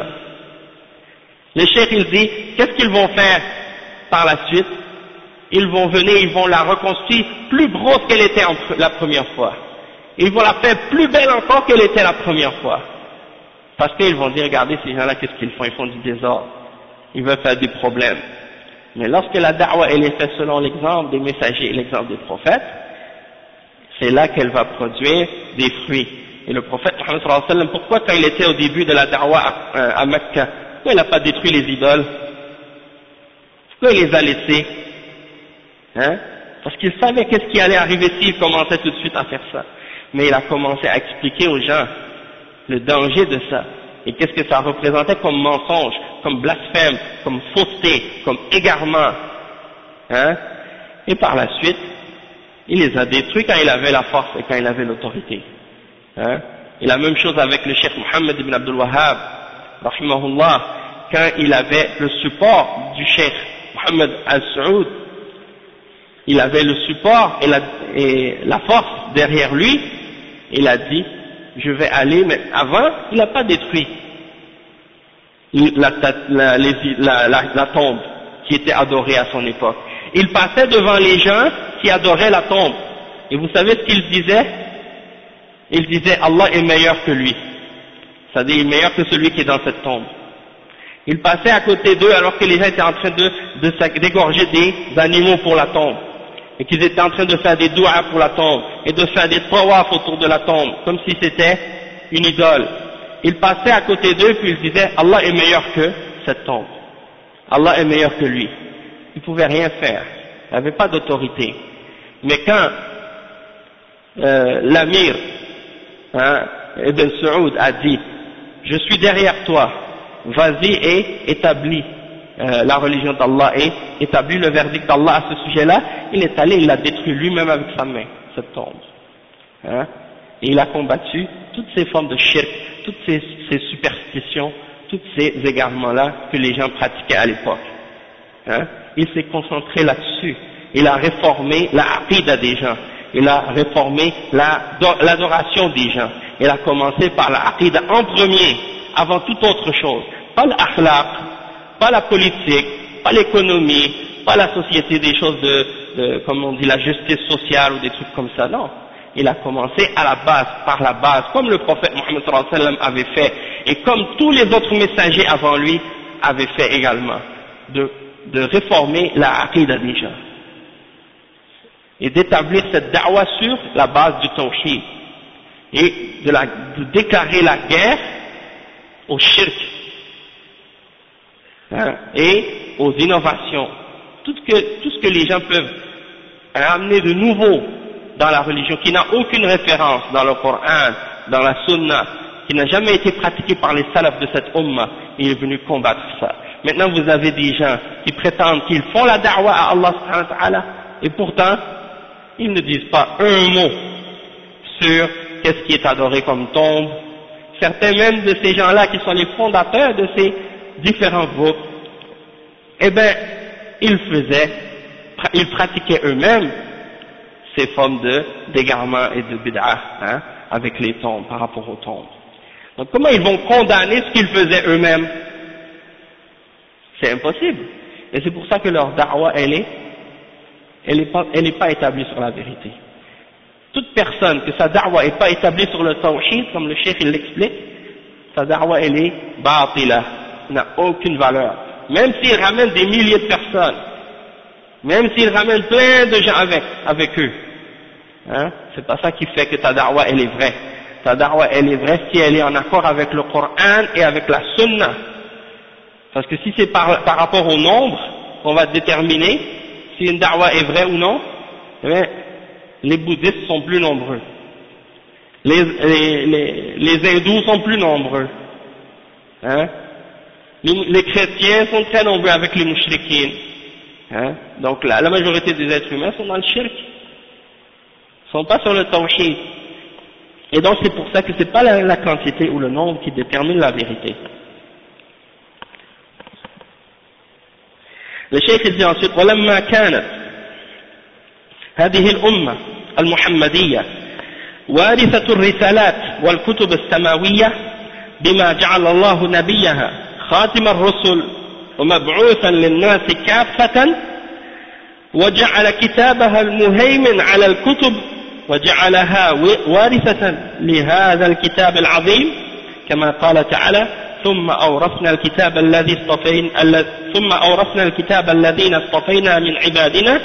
le cheikh il dit, qu'est-ce qu'ils vont faire par la suite? Ils vont venir, ils vont la reconstruire plus grosse qu'elle était la première fois. Ils vont la faire plus belle encore qu'elle était la première fois. Parce qu'ils vont dire, regardez ces gens-là, qu'est-ce qu'ils font? Ils font du désordre. Ils veulent faire des problèmes. Mais lorsque la da'wa elle est faite selon l'exemple des messagers et l'exemple des prophètes, c'est là qu'elle va produire des fruits. Et le prophète Muhammad sallallahu alayhi wa sallam, pourquoi quand il était au début de la da'wa à Mecca, pourquoi il n'a pas détruit les idoles? Pourquoi il les a laissés? Hein? Parce qu'il savait qu'est-ce qui allait arriver s'il commençait tout de suite à faire ça. Mais il a commencé à expliquer aux gens le danger de ça, et qu'est-ce que ça représentait comme mensonge, comme blasphème, comme fausseté, comme égarement. Hein? Et par la suite, il les a détruits quand il avait la force et quand il avait l'autorité. Hein? Et la même chose avec le cheikh Mohammed ibn Abdul Wahhab, rahimahullah, quand il avait le support du cheikh Mohammed al-Saoud, il avait le support et la force derrière lui, il a dit, je vais aller, mais avant, il n'a pas détruit la tombe qui était adorée à son époque. Il passait devant les gens qui adoraient la tombe. Et vous savez ce qu'il disait? Il disait, Allah est meilleur que lui. C'est-à-dire, il est meilleur que celui qui est dans cette tombe. Il passait à côté d'eux alors que les gens étaient en train d'égorger des animaux pour la tombe. Et qu'ils étaient en train de faire des douas pour la tombe, et de faire des tawaf autour de la tombe, comme si c'était une idole. Il passait à côté d'eux, puis il disait, Allah est meilleur que cette tombe. Allah est meilleur que lui. Il ne pouvait rien faire. Il n'avait pas d'autorité. Mais quand l'amir, Ibn Saoud a dit, je suis derrière toi, vas-y et établis la religion d'Allah et établit le verdict d'Allah à ce sujet-là, il est allé, il l'a détruit lui-même avec sa main, cette tombe. Hein? Et il a combattu toutes ces formes de shirk, toutes ces superstitions, tous ces égarements-là que les gens pratiquaient à l'époque. Hein? Il s'est concentré là-dessus. Il a réformé la aqida des gens. Il a réformé l'adoration des gens. Il a commencé par la aqida en premier, avant toute autre chose. Pas l'akhlaq, pas la politique, pas l'économie, pas la société, des choses comme on dit, la justice sociale ou des trucs comme ça, non. Il a commencé à la base, par la base, comme le prophète Mohammed sallallahu alayhi wa sallam avait fait, et comme tous les autres messagers avant lui avaient fait également, de réformer la aqida des gens. Et d'établir cette da'wa sur la base du tawhid. Et de déclarer la guerre au shirk. Et aux innovations, tout ce que les gens peuvent ramener de nouveau dans la religion, qui n'a aucune référence dans le Coran, dans la Sunna, qui n'a jamais été pratiqué par les salafs de cette Ummah, il est venu combattre ça. Maintenant vous avez des gens qui prétendent qu'ils font la da'wa à Allah subhanahu wa ta'ala, et pourtant ils ne disent pas un mot sur qu'est-ce qui est adoré comme tombe. Certains même de ces gens-là qui sont les fondateurs de ces différents groupes, eh bien, ils pratiquaient eux-mêmes ces formes d'égarement et de bid'ah, hein, avec les tombes, par rapport aux tombes. Donc comment ils vont condamner ce qu'ils faisaient eux-mêmes? C'est impossible. Et c'est pour ça que leur da'wa, elle est pas établie sur la vérité. Toute personne que sa da'wa n'est pas établie sur le tawhid, comme le cheikh il l'explique, sa da'wa elle est batila, n'a aucune valeur. Même s'il ramène des milliers de personnes, même s'il ramène plein de gens avec eux, hein, c'est pas ça qui fait que ta da'wa elle est vraie. sa da'wa elle est vraie si elle est en accord avec le Coran et avec la Sunna. Parce que si c'est par rapport au nombre qu'on va déterminer si une da'wa est vraie ou non, eh bien, les bouddhistes sont plus nombreux. Les hindous sont plus nombreux. Hein? Les chrétiens sont très nombreux avec les mouchriquines. Hein? Donc la majorité des êtres humains sont dans le shirk. Ils sont pas sur le tawhid. Et donc c'est pour ça que c'est pas la quantité ou le nombre qui détermine la vérité. Le cheikh dit ensuite ولما كانت هذه الأمة المحمدية وارثة الرسالات والكتب السماوية بما جعل الله نبيها خاتم الرسل ومبعوثا للناس كافة وجعل كتابها المهيمن على الكتب وجعلها وارثة لهذا الكتاب العظيم كما قال تعالى ثم أورثنا الكتاب الذين اصطفينا من عبادنا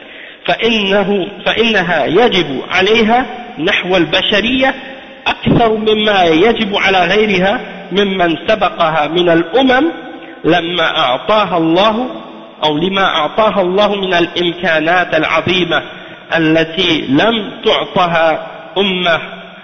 فإنها يجب عليها نحو البشرية أكثر مما يجب على غيرها ممن سبقها من الأمم لما أعطاها الله من الإمكانات العظيمة التي لم تعطها أمة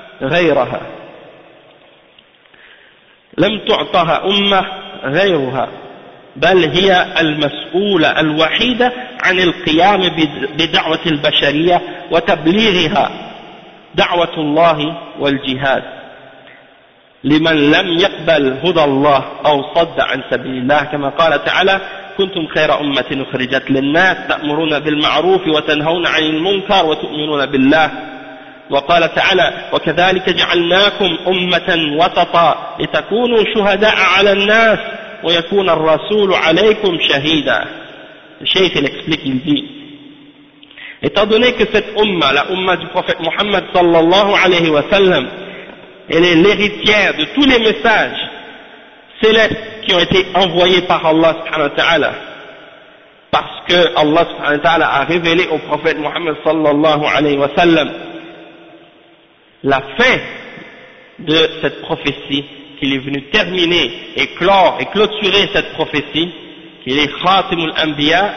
غيرها بل هي المسؤولة الوحيدة عن القيام بدعوة البشرية وتبليغها دعوة الله والجهاد لمن لم يقبل هدى الله أو صد عن سبيل الله كما قال تعالى كنتم خير أمة أخرجت للناس تأمرون بالمعروف وتنهون عن المنكر وتؤمنون بالله وقال تعالى وكذلك جعلناكم أمة وسطا لتكونوا شهداء على الناس ويكون الرسول عليكم شهيدا. Le cheikh il explique, il dit étant donné que cette umma, la umma du prophète Mohammed sallallahu alayhi wa sallam, elle est l'héritière de tous les messages célestes qui ont été envoyés par Allah subhanahu wa ta'ala, parce que Allah subhanahu wa ta'ala a révélé au prophète Mohammed sallallahu alayhi wa sallam la fin de cette prophétie, qu'il est venu terminer et clore et clôturer cette prophétie, qu'il est Khatimul Anbiya,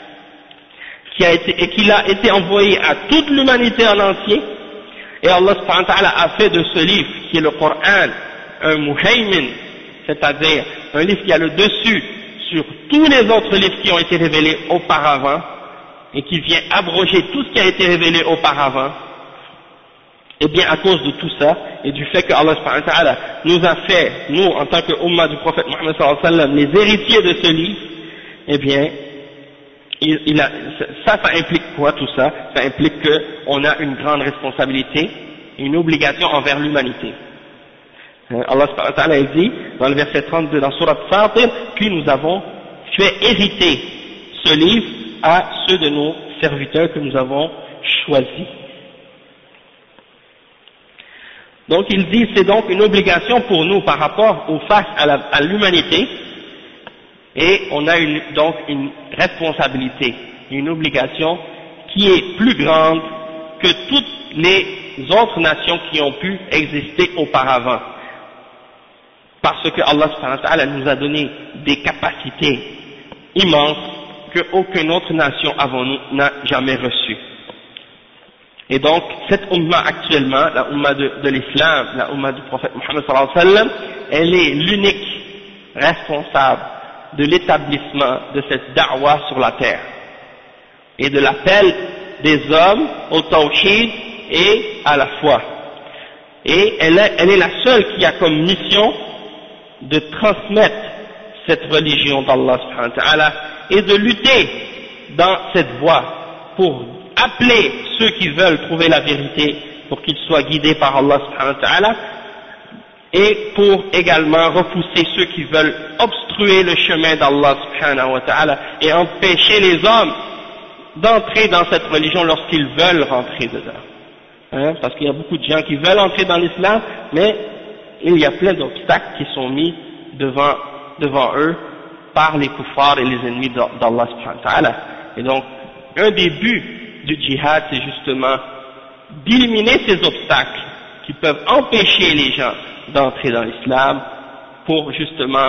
qu'il a été envoyé à toute l'humanité en entier, et Allah subhanahu wa ta'ala a fait de ce livre, qui est le Coran, un muhaymin, c'est-à-dire un livre qui a le dessus sur tous les autres livres qui ont été révélés auparavant, et qui vient abroger tout ce qui a été révélé auparavant. Et bien à cause de tout ça, et du fait que Allah subhanahu wa ta'ala nous a fait, nous en tant que umma du prophète Mohammed sallallahu alayhi wa sallam, les héritiers de ce livre, eh bien, ça implique quoi tout ça? Ça implique qu'on a une grande responsabilité, une obligation envers l'humanité. Allah subhanahu wa ta'ala dit, dans le verset 32 dans Surat Fatir, puis nous avons fait hériter ce livre à ceux de nos serviteurs que nous avons choisis. Donc il dit c'est donc une obligation pour nous par rapport face à l'humanité, et on a donc une responsabilité, une obligation qui est plus grande que toutes les autres nations qui ont pu exister auparavant, parce que Allah subhanahu wa ta'ala nous a donné des capacités immenses que aucune autre nation avant nous n'a jamais reçues. Et donc, cette umma actuellement, la umma de l'islam, la umma du prophète Mohammed sallallahu alayhi wa sallam, elle est l'unique responsable de l'établissement de cette da'wa sur la terre, et de l'appel des hommes au tawhid et à la foi. Et elle est la seule qui a comme mission de transmettre cette religion d'Allah subhanahu wa ta'ala, et de lutter dans cette voie pour appeler ceux qui veulent trouver la vérité pour qu'ils soient guidés par Allah subhanahu wa ta'ala, et pour également repousser ceux qui veulent obstruer le chemin d'Allah subhanahu wa ta'ala et empêcher les hommes d'entrer dans cette religion lorsqu'ils veulent rentrer dedans. Parce qu'il y a beaucoup de gens qui veulent entrer dans l'islam, mais il y a plein d'obstacles qui sont mis devant eux par les kuffars et les ennemis d'Allah subhanahu wa ta'ala. Et donc, un des buts du djihad, c'est justement d'éliminer ces obstacles qui peuvent empêcher les gens d'entrer dans l'islam pour justement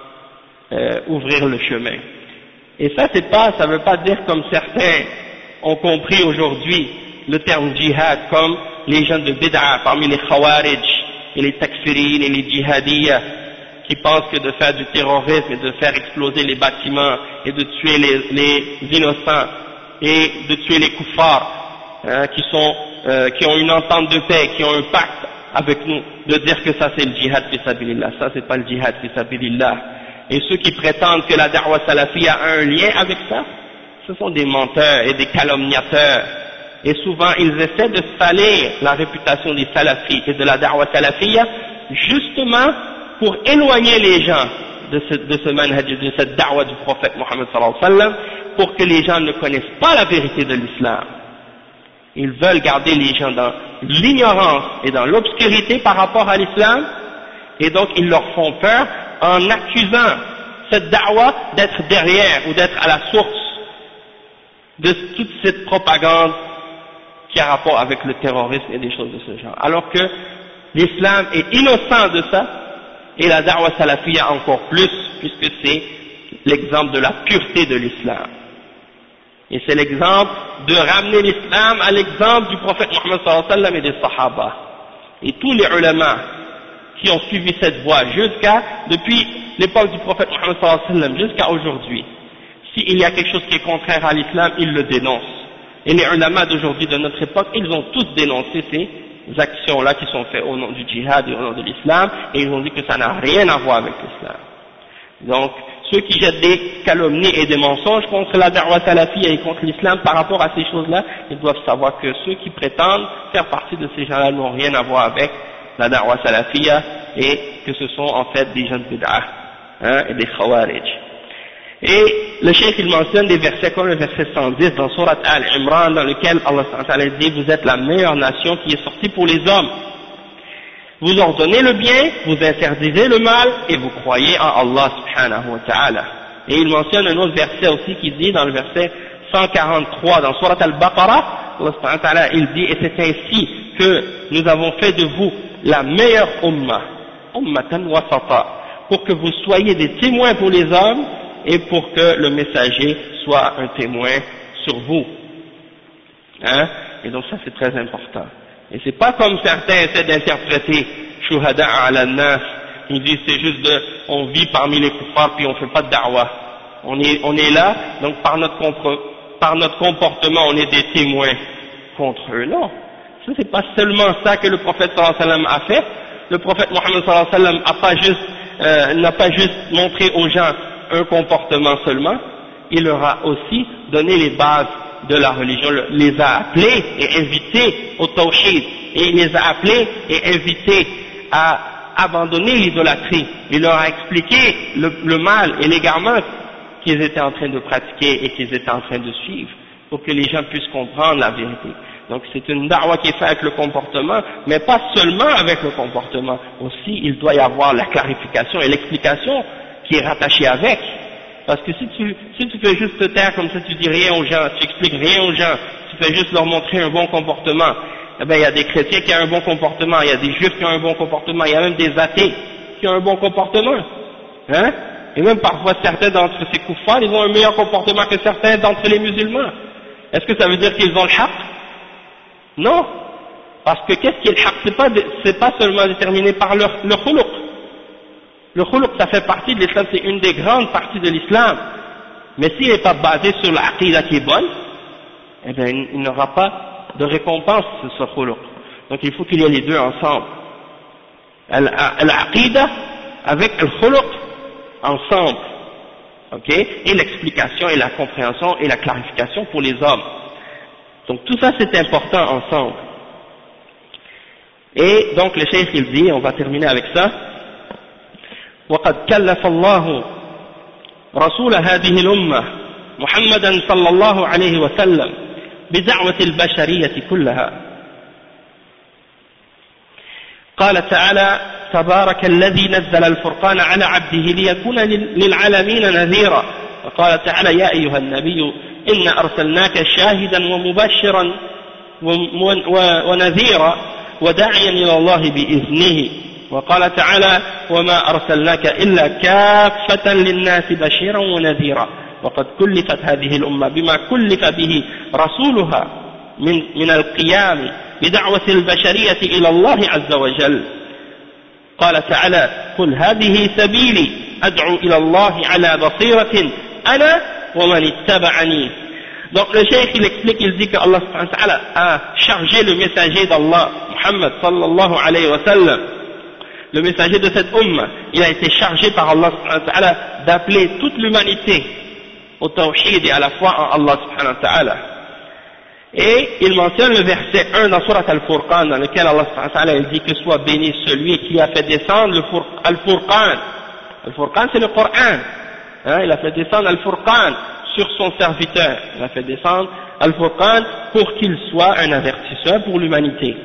ouvrir le chemin. Et ça ça veut pas dire comme certains ont compris aujourd'hui le terme djihad comme les gens de bid'a parmi les khawarij et les takfirines et les djihadiyas qui pensent que de faire du terrorisme et de faire exploser les bâtiments et de tuer les innocents et de tuer les kuffars qui ont une entente de paix, qui ont un pacte avec nous, de dire que ça c'est le djihad fi sabilillah. Ça c'est pas le djihad fi sabilillah. Et ceux qui prétendent que la da'wa salafiyya a un lien avec ça, ce sont des menteurs et des calomniateurs. Et souvent ils essaient de salir la réputation des salafis et de la da'wa salafiyya justement pour éloigner les gens de ce manhaj, de cette da'wa du prophète Mohammed sallallahu alayhi wa sallam, pour que les gens ne connaissent pas la vérité de l'islam. Ils veulent garder les gens dans l'ignorance et dans l'obscurité par rapport à l'islam, et donc ils leur font peur en accusant cette da'wa d'être derrière ou d'être à la source de toute cette propagande qui a rapport avec le terrorisme et des choses de ce genre. Alors que l'islam est innocent de ça, et la da'wa salafiyya encore plus, puisque c'est l'exemple de la pureté de l'islam. Et c'est l'exemple de ramener l'islam à l'exemple du prophète Mohammed sallallahu alayhi wa sallam et des sahaba. Et tous les ulama qui ont suivi cette voie depuis l'époque du prophète Mohammed sallallahu alayhi wa sallam jusqu'à aujourd'hui, s'il y a quelque chose qui est contraire à l'islam, ils le dénoncent. Et les ulama d'aujourd'hui, de notre époque, ils ont tous dénoncé ces actions-là qui sont faites au nom du djihad et au nom de l'islam, et ils ont dit que ça n'a rien à voir avec l'islam. Donc, ceux qui jettent des calomnies et des mensonges contre la da'wa salafiyya et contre l'islam par rapport à ces choses-là, ils doivent savoir que ceux qui prétendent faire partie de ces gens-là n'ont rien à voir avec la da'wa salafiyya et que ce sont en fait des gens de bid'ah et des khawarij. Et le cheikh il mentionne des versets comme le verset 110 dans Surat Al-Imran dans lequel Allah dit: vous êtes la meilleure nation qui est sortie pour les hommes. Vous ordonnez le bien, vous interdisez le mal, et vous croyez en Allah subhanahu wa ta'ala. Et il mentionne un autre verset aussi qui dit, dans le verset 143 dans Surat Al-Baqarah, Allah subhanahu wa ta'ala, il dit: et c'est ainsi que nous avons fait de vous la meilleure ummatan wasata, pour que vous soyez des témoins pour les hommes, et pour que le messager soit un témoin sur vous. Et donc ça c'est très important. Et c'est pas comme certains essaient d'interpréter shuhada ala nas, ils disent c'est juste on vit parmi les kuffars puis on fait pas de da'wa. On est là, donc par notre comportement on est des témoins contre eux. Non, ça c'est pas seulement ça que le prophète sallallahu alayhi wa sallam a fait. Le prophète Mohammed sallallahu alayhi wa sallam n'a pas juste montré aux gens un comportement seulement, il leur a aussi donné les bases de la religion, les a appelés et invités au tawhid, et il les a appelés et invités à abandonner l'idolâtrie. Il leur a expliqué le mal et l'égarement qu'ils étaient en train de pratiquer et qu'ils étaient en train de suivre, pour que les gens puissent comprendre la vérité. Donc c'est une da'wa qui est faite avec le comportement, mais pas seulement avec le comportement, aussi il doit y avoir la clarification et l'explication qui est rattachée avec. Parce que si tu fais juste te taire comme ça, tu dis rien aux gens, tu expliques rien aux gens, tu fais juste leur montrer un bon comportement, eh bien il y a des chrétiens qui ont un bon comportement, il y a des juifs qui ont un bon comportement, il y a même des athées qui ont un bon comportement, et même parfois certains d'entre ces kuffars, ils ont un meilleur comportement que certains d'entre les musulmans. Est-ce que ça veut dire qu'ils ont le haqq? Non, parce que qu'est-ce qui est le haqq? C'est pas seulement déterminé par le khuluq. Le khuluq, ça fait partie de l'islam, c'est une des grandes parties de l'islam. Mais s'il n'est pas basé sur l'aqidah qui est bonne, eh bien, il n'aura pas de récompense sur ce khuluq. Donc il faut qu'il y ait les deux ensemble. L'aqidah avec le khuluq ensemble. Ok? Et l'explication et la compréhension et la clarification pour les hommes. Donc tout ça c'est important ensemble. Et donc le cheikh il dit, on va terminer avec ça: وقد كلف الله رسول هذه الأمة محمدا صلى الله عليه وسلم بدعوة البشرية كلها. قال تعالى: تبارك الذي نزل الفرقان على عبده ليكون للعالمين نذيرا. وقال تعالى: يا أيها النبي إنا أرسلناك شاهدا ومبشرا ونذيرا وداعيا إلى الله بإذنه وقال تعالى وما أرسلناك إلا كافة للناس بشيرا ونذيرا وقد كلفت هذه الأمة بما كلف به رسولها من القيام بدعوة البشرية إلى الله عز وجل. قال تعالى قل هذه سبيلي أدعو إلى الله على بصيرة أنا ومن اتبعني. Donc le cheikh il explique, il dit que Allah subhanahu wa ta'ala a chargé le messager d'Allah, Muhammad sallallahu alayhi wa sallam, le messager de cette umma, il a été chargé par Allah subhanahu wa ta'ala d'appeler toute l'humanité au tawhid et à la foi en Allah subhanahu wa ta'ala. Et il mentionne le verset 1 dans Surat Al-Furqan, dans lequel Allah subhanahu wa ta'ala il dit que soit béni celui qui a fait descendre Al-Furqan. Al-Furqan c'est le Coran, hein, il a fait descendre Al-Furqan sur son serviteur, il a fait descendre Al-Furqan pour qu'il soit un avertisseur pour l'humanité.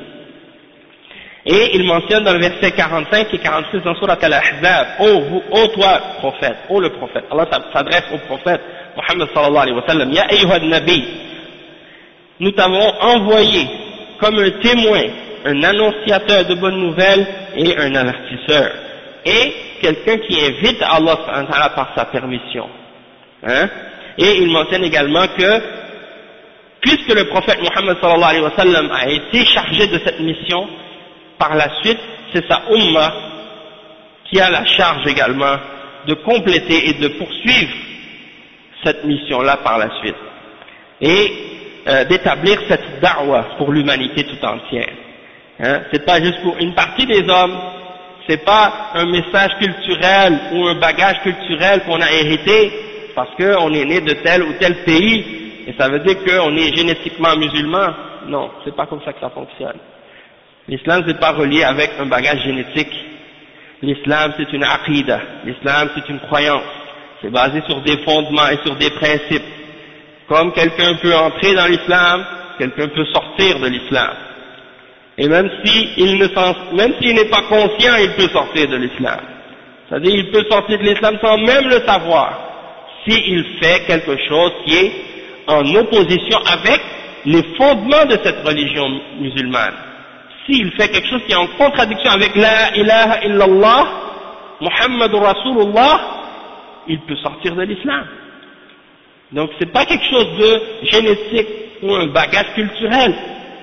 Et il mentionne dans le verset 45 et 46 dans Surat Al-Ahzab, ô toi prophète, ô le prophète, Allah s'adresse au prophète Muhammad sallallahu alayhi wa sallam, Ya ayyuhad nabi, nous t'avons envoyé comme un témoin, un annonciateur de bonnes nouvelles et un avertisseur, et quelqu'un qui invite Allah par sa permission. Hein? Et il mentionne également que, puisque le prophète Muhammad sallallahu alayhi wa sallam a été chargé de cette mission, par la suite, c'est sa umma qui a la charge également de compléter et de poursuivre cette mission-là par la suite. Et d'établir cette da'wa pour l'humanité tout entière. Hein? C'est pas juste pour une partie des hommes, c'est pas un message culturel ou un bagage culturel qu'on a hérité parce qu'on est né de tel ou tel pays et ça veut dire qu'on est génétiquement musulman. Non, c'est pas comme ça que ça fonctionne. L'islam c'est pas relié avec un bagage génétique. L'islam c'est une aqidah, l'islam c'est une croyance, c'est basé sur des fondements et sur des principes. Comme quelqu'un peut entrer dans l'islam, quelqu'un peut sortir de l'islam. Et même s'il n'est pas conscient, il peut sortir de l'islam. C'est-à-dire, il peut sortir de l'islam sans même le savoir, s'il fait quelque chose qui est en opposition avec les fondements de cette religion musulmane. S'il fait quelque chose qui est en contradiction avec la ilaha illallah, Muhammadur Rasulullah, il peut sortir de l'islam. Donc c'est pas quelque chose de génétique ou un bagage culturel,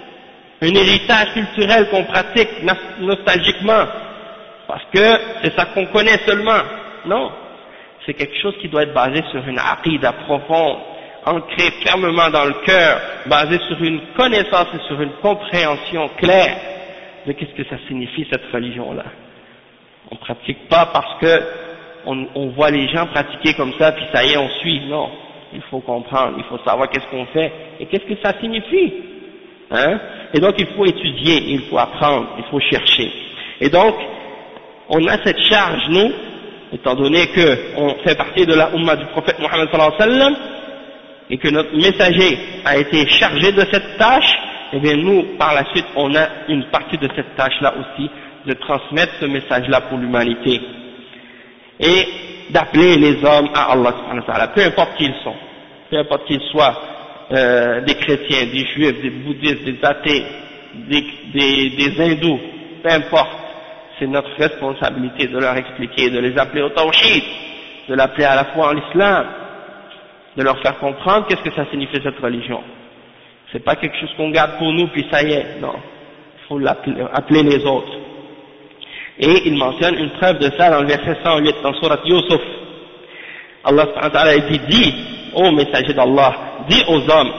un héritage culturel qu'on pratique nostalgiquement, parce que c'est ça qu'on connaît seulement. Non, c'est quelque chose qui doit être basé sur une aqidah profonde, ancrée fermement dans le cœur, basé sur une connaissance et sur une compréhension claire de qu'est-ce que ça signifie cette religion-là. On ne pratique pas parce que on voit les gens pratiquer comme ça, puis ça y est, on suit. Non. Il faut comprendre, il faut savoir qu'est-ce qu'on fait et qu'est-ce que ça signifie. Hein? Et donc il faut étudier, il faut apprendre, il faut chercher. Et donc, on a cette charge, nous, étant donné qu'on fait partie de la umma du prophète Muhammad sallallahu alayhi wa sallam, et que notre messager a été chargé de cette tâche, et bien nous, par la suite, on a une partie de cette tâche-là aussi, de transmettre ce message-là pour l'humanité. Et d'appeler les hommes à Allah subhanahu wa ta'ala, peu importe qui ils sont, peu importe qu'ils soient des chrétiens, des juifs, des bouddhistes, des athées, des hindous, peu importe, c'est notre responsabilité de leur expliquer, de les appeler au tawhid, de l'appeler à la foi en l'islam, de leur faire comprendre qu'est-ce que ça signifie cette religion. C'est pas quelque chose qu'on garde pour nous puis ça y est, non, il faut appeler les autres. Et il mentionne une preuve de ça dans le verset 108 dans Surat Yusuf. Allah subhanahu wa ta'ala dit, dis, ô messager d'Allah, dis aux hommes,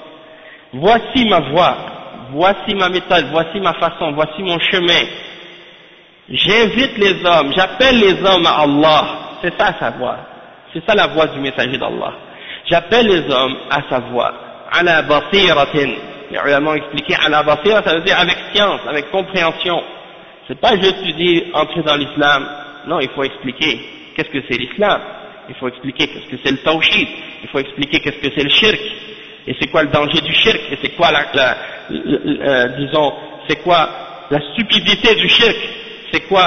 voici ma voie, voici ma méthode, voici ma façon, voici mon chemin. J'invite les hommes, j'appelle les hommes à Allah. C'est ça sa voie. C'est ça la voie du messager d'Allah. J'appelle les hommes à sa voie. Ala basiratin. Les ulama ont expliqué ala basira, ça veut dire avec science, avec compréhension. C'est pas juste tu dis entrer dans l'islam. Non, il faut expliquer qu'est-ce que c'est l'islam. Il faut expliquer qu'est-ce que c'est le tawhid. Il faut expliquer qu'est-ce que c'est le shirk. Et c'est quoi le danger du shirk. Et c'est quoi disons, c'est quoi la stupidité du shirk. C'est quoi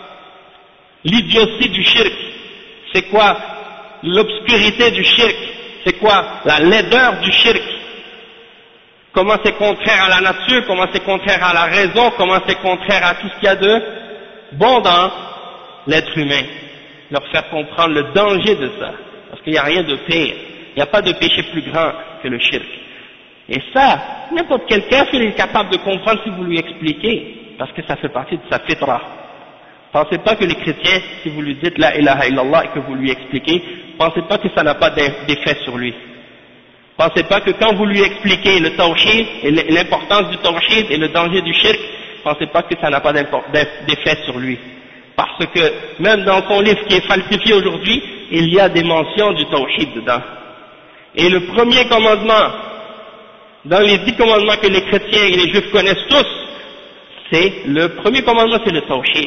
l'idiotie du shirk. C'est quoi l'obscurité du shirk. C'est quoi la laideur du shirk. comment c'est contraire à la nature, comment c'est contraire à la raison, comment c'est contraire à tout ce qu'il y a de bon dans l'être humain. Leur faire comprendre le danger de ça, parce qu'il n'y a rien de pire, il n'y a pas de péché plus grand que le shirk. Et ça, n'importe quel kafir est capable de comprendre si vous lui expliquez, parce que ça fait partie de sa fitra. Pensez pas que les chrétiens, si vous lui dites la ilaha illallah et que vous lui expliquez, pensez pas que ça n'a pas d'effet sur lui. Pensez pas que quand vous lui expliquez le tawhid et l'importance du tawhid et le danger du shirk, pensez pas que ça n'a pas d'effet sur lui. Parce que même dans son livre qui est falsifié aujourd'hui, il y a des mentions du tawhid dedans. Et le premier commandement, dans les 10 commandements que les chrétiens et les juifs connaissent tous, le premier commandement c'est le tawhid.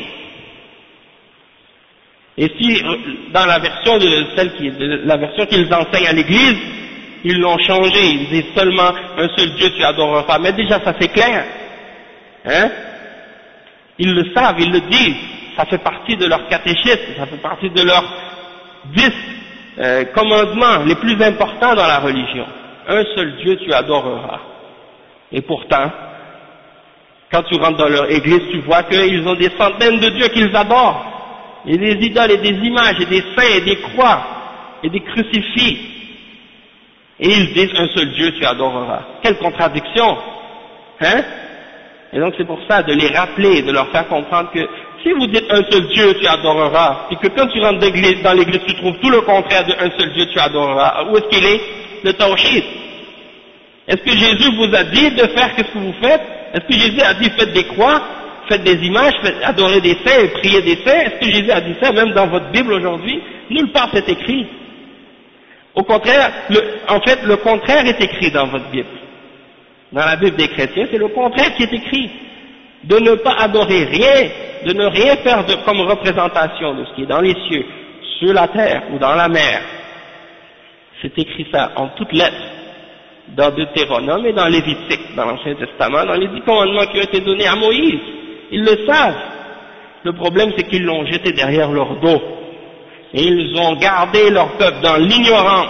Et si dans la version la version qu'ils enseignent à l'église, ils l'ont changé, ils disent seulement un seul Dieu tu adoreras, mais déjà ça c'est clair, hein? Ils le savent, ils le disent, ça fait partie de leur catéchisme, ça fait partie de leurs 10 commandements les plus importants dans la religion. Un seul Dieu tu adoreras. Et pourtant, quand tu rentres dans leur église, tu vois qu'ils ont des centaines de dieux qu'ils adorent. Il y a des idoles et des images et des saints et des croix et des crucifix. Et ils disent un seul Dieu tu adoreras. Quelle contradiction, hein? Et donc c'est pour ça de les rappeler, de leur faire comprendre que si vous dites un seul Dieu tu adoreras, et que quand tu rentres dans l'église tu trouves tout le contraire de un seul Dieu tu adoreras, où est-ce qu'il est? Le tawhid. Est-ce que Jésus vous a dit de faire ce que vous faites? Est-ce que Jésus a dit faites des croix, faites des images, faites adorer des saints et prier des saints? Est-ce que Jésus a dit ça même dans votre Bible aujourd'hui? Nulle part c'est écrit. Au contraire, en fait le contraire est écrit dans votre Bible. Dans la Bible des chrétiens, c'est le contraire qui est écrit. De ne pas adorer rien, de ne rien faire comme représentation de ce qui est dans les cieux, sur la terre ou dans la mer. C'est écrit ça en toutes lettres, dans Deutéronome et dans Lévitique, dans l'Ancien Testament, dans les 10 commandements qui ont été donnés à Moïse. Ils le savent. Le problème c'est qu'ils l'ont jeté derrière leur dos. Et ils ont gardé leur peuple dans l'ignorance.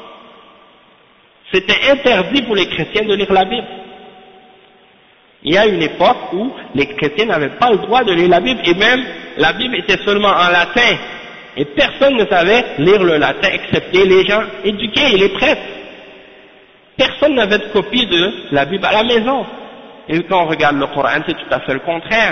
C'était interdit pour les chrétiens de lire la Bible. Il y a une époque où les chrétiens n'avaient pas le droit de lire la Bible, et même la Bible était seulement en latin. Et personne ne savait lire le latin, excepté les gens éduqués et les prêtres. Personne n'avait de copie de la Bible à la maison. Et quand on regarde le Coran, c'est tout à fait le contraire.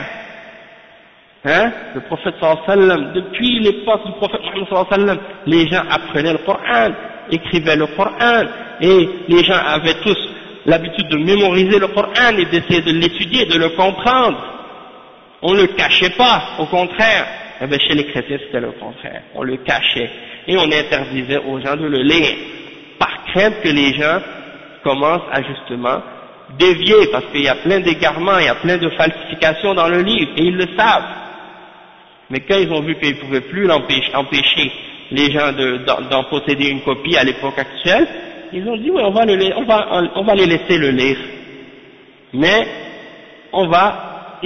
Hein? Le prophète sallallahu alayhi wa sallam, depuis l'époque du prophète Mohammed sallallahu alayhi wa sallam, les gens apprenaient le Coran, écrivaient le Coran, et les gens avaient tous l'habitude de mémoriser le Coran et d'essayer de l'étudier, de le comprendre. On ne le cachait pas, au contraire. Eh bien, chez les chrétiens, c'était le contraire. On le cachait. Et on interdisait aux gens de le lire, par crainte que les gens commencent à justement dévier, parce qu'il y a plein d'égarements, il y a plein de falsifications dans le livre, et ils le savent. Mais quand ils ont vu qu'ils ne pouvaient plus empêcher les gens d'en posséder une copie à l'époque actuelle, ils ont dit oui, on va les laisser le lire, mais on va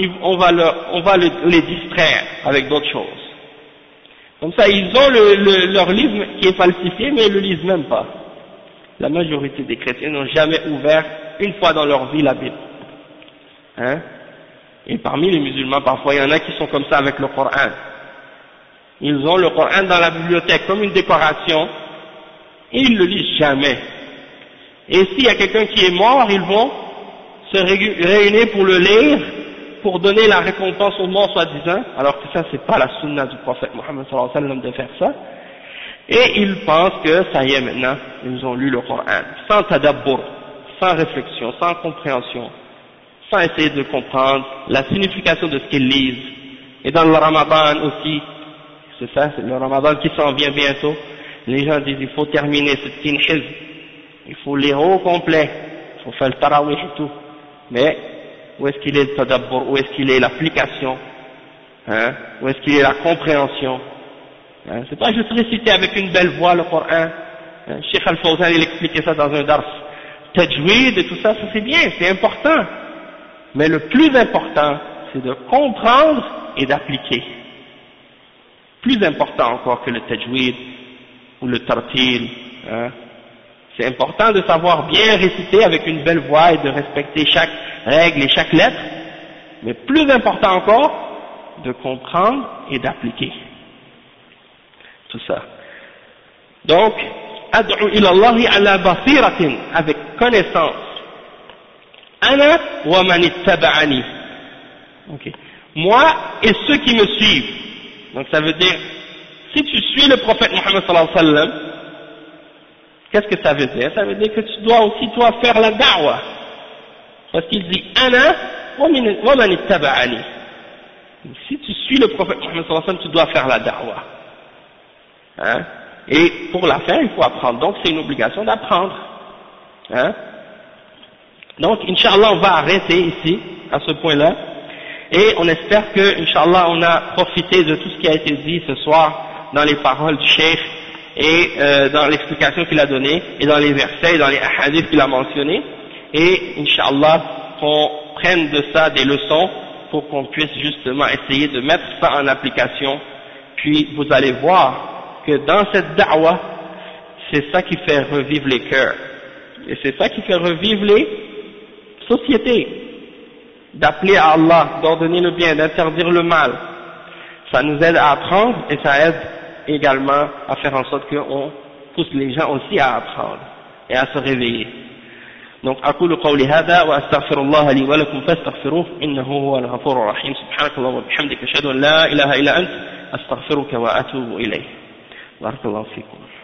les distraire avec d'autres choses. Comme ça, ils ont leur livre qui est falsifié, mais ils ne le lisent même pas. La majorité des chrétiens n'ont jamais ouvert une fois dans leur vie la Bible. Hein? Et parmi les musulmans, parfois, il y en a qui sont comme ça avec le Coran. Ils ont le Coran dans la bibliothèque comme une décoration, et ils ne le lisent jamais. Et s'il y a quelqu'un qui est mort, ils vont se réunir pour le lire, pour donner la récompense au mort soi-disant, alors que ça c'est pas la sunna du prophète Mohammed sallallahu alayhi wa sallam de faire ça. Et ils pensent que ça y est maintenant, ils ont lu le Coran, sans tadabbur, sans réflexion, sans compréhension, sans essayer de comprendre la signification de ce qu'ils lisent. Et dans le Ramadan aussi, c'est ça, c'est le Ramadan qui s'en vient bientôt, les gens disent il faut terminer ce tinhizm, il faut lire au complet, il faut faire le tarawih et tout. Mais où est-ce qu'il est le tadabbur, où est-ce qu'il est l'application, hein, où est-ce qu'il est la compréhension, hein, c'est pas juste réciter avec une belle voix le Coran, hein, Cheikh Al-Fawzan il expliquait ça dans un dars, tajwid et tout ça, ça c'est bien, c'est important, mais le plus important c'est de comprendre et d'appliquer, plus important encore que le tajwid ou le tartil, hein. C'est important de savoir bien réciter avec une belle voix et de respecter chaque règle et chaque lettre, mais plus important encore, de comprendre et d'appliquer tout ça. Donc, ad'u ila Allahi ala basiratin, avec connaissance. Ana wa man ittaba'ani. Ok. Moi et ceux qui me suivent. Donc ça veut dire, si tu suis le prophète Mohammed sallallahu alayhi wa sallam, qu'est-ce que ça veut dire? Ça veut dire que tu dois aussi toi faire la da'wah. Parce qu'il dit Ana wa man ittaba'ani. Si tu suis le prophète Mohammed sallallahu alayhi wa sallam, tu dois faire la da'wah. Hein? Et pour la faire, il faut apprendre. Donc c'est une obligation d'apprendre. Hein? Donc, Inch'Allah, on va arrêter ici, à ce point-là. Et on espère que, Inch'Allah, on a profité de tout ce qui a été dit ce soir dans les paroles du Cheikh et dans l'explication qu'il a donnée, et dans les versets et dans les hadiths qu'il a mentionnés. Et, Inch'Allah, qu'on prenne de ça des leçons pour qu'on puisse justement essayer de mettre ça en application. Puis, vous allez voir que dans cette da'wah, c'est ça qui fait revivre les cœurs. Et c'est ça qui fait revivre les sociétés. D'appeler à Allah, d'ordonner le bien, d'interdire le mal. Ça nous aide à apprendre et ça aide également à faire en sorte qu'on pousse les gens aussi à apprendre et à se réveiller. Donc, أقول قولي هذا وأستغفر الله لي ولكم فاستغفروه إنه هو الغفور الرحيم سبحانك اللهم وبحمدك أشهد أن لا إله إلا أنت أستغفرك وأتوب إليه بارك الله فيكم.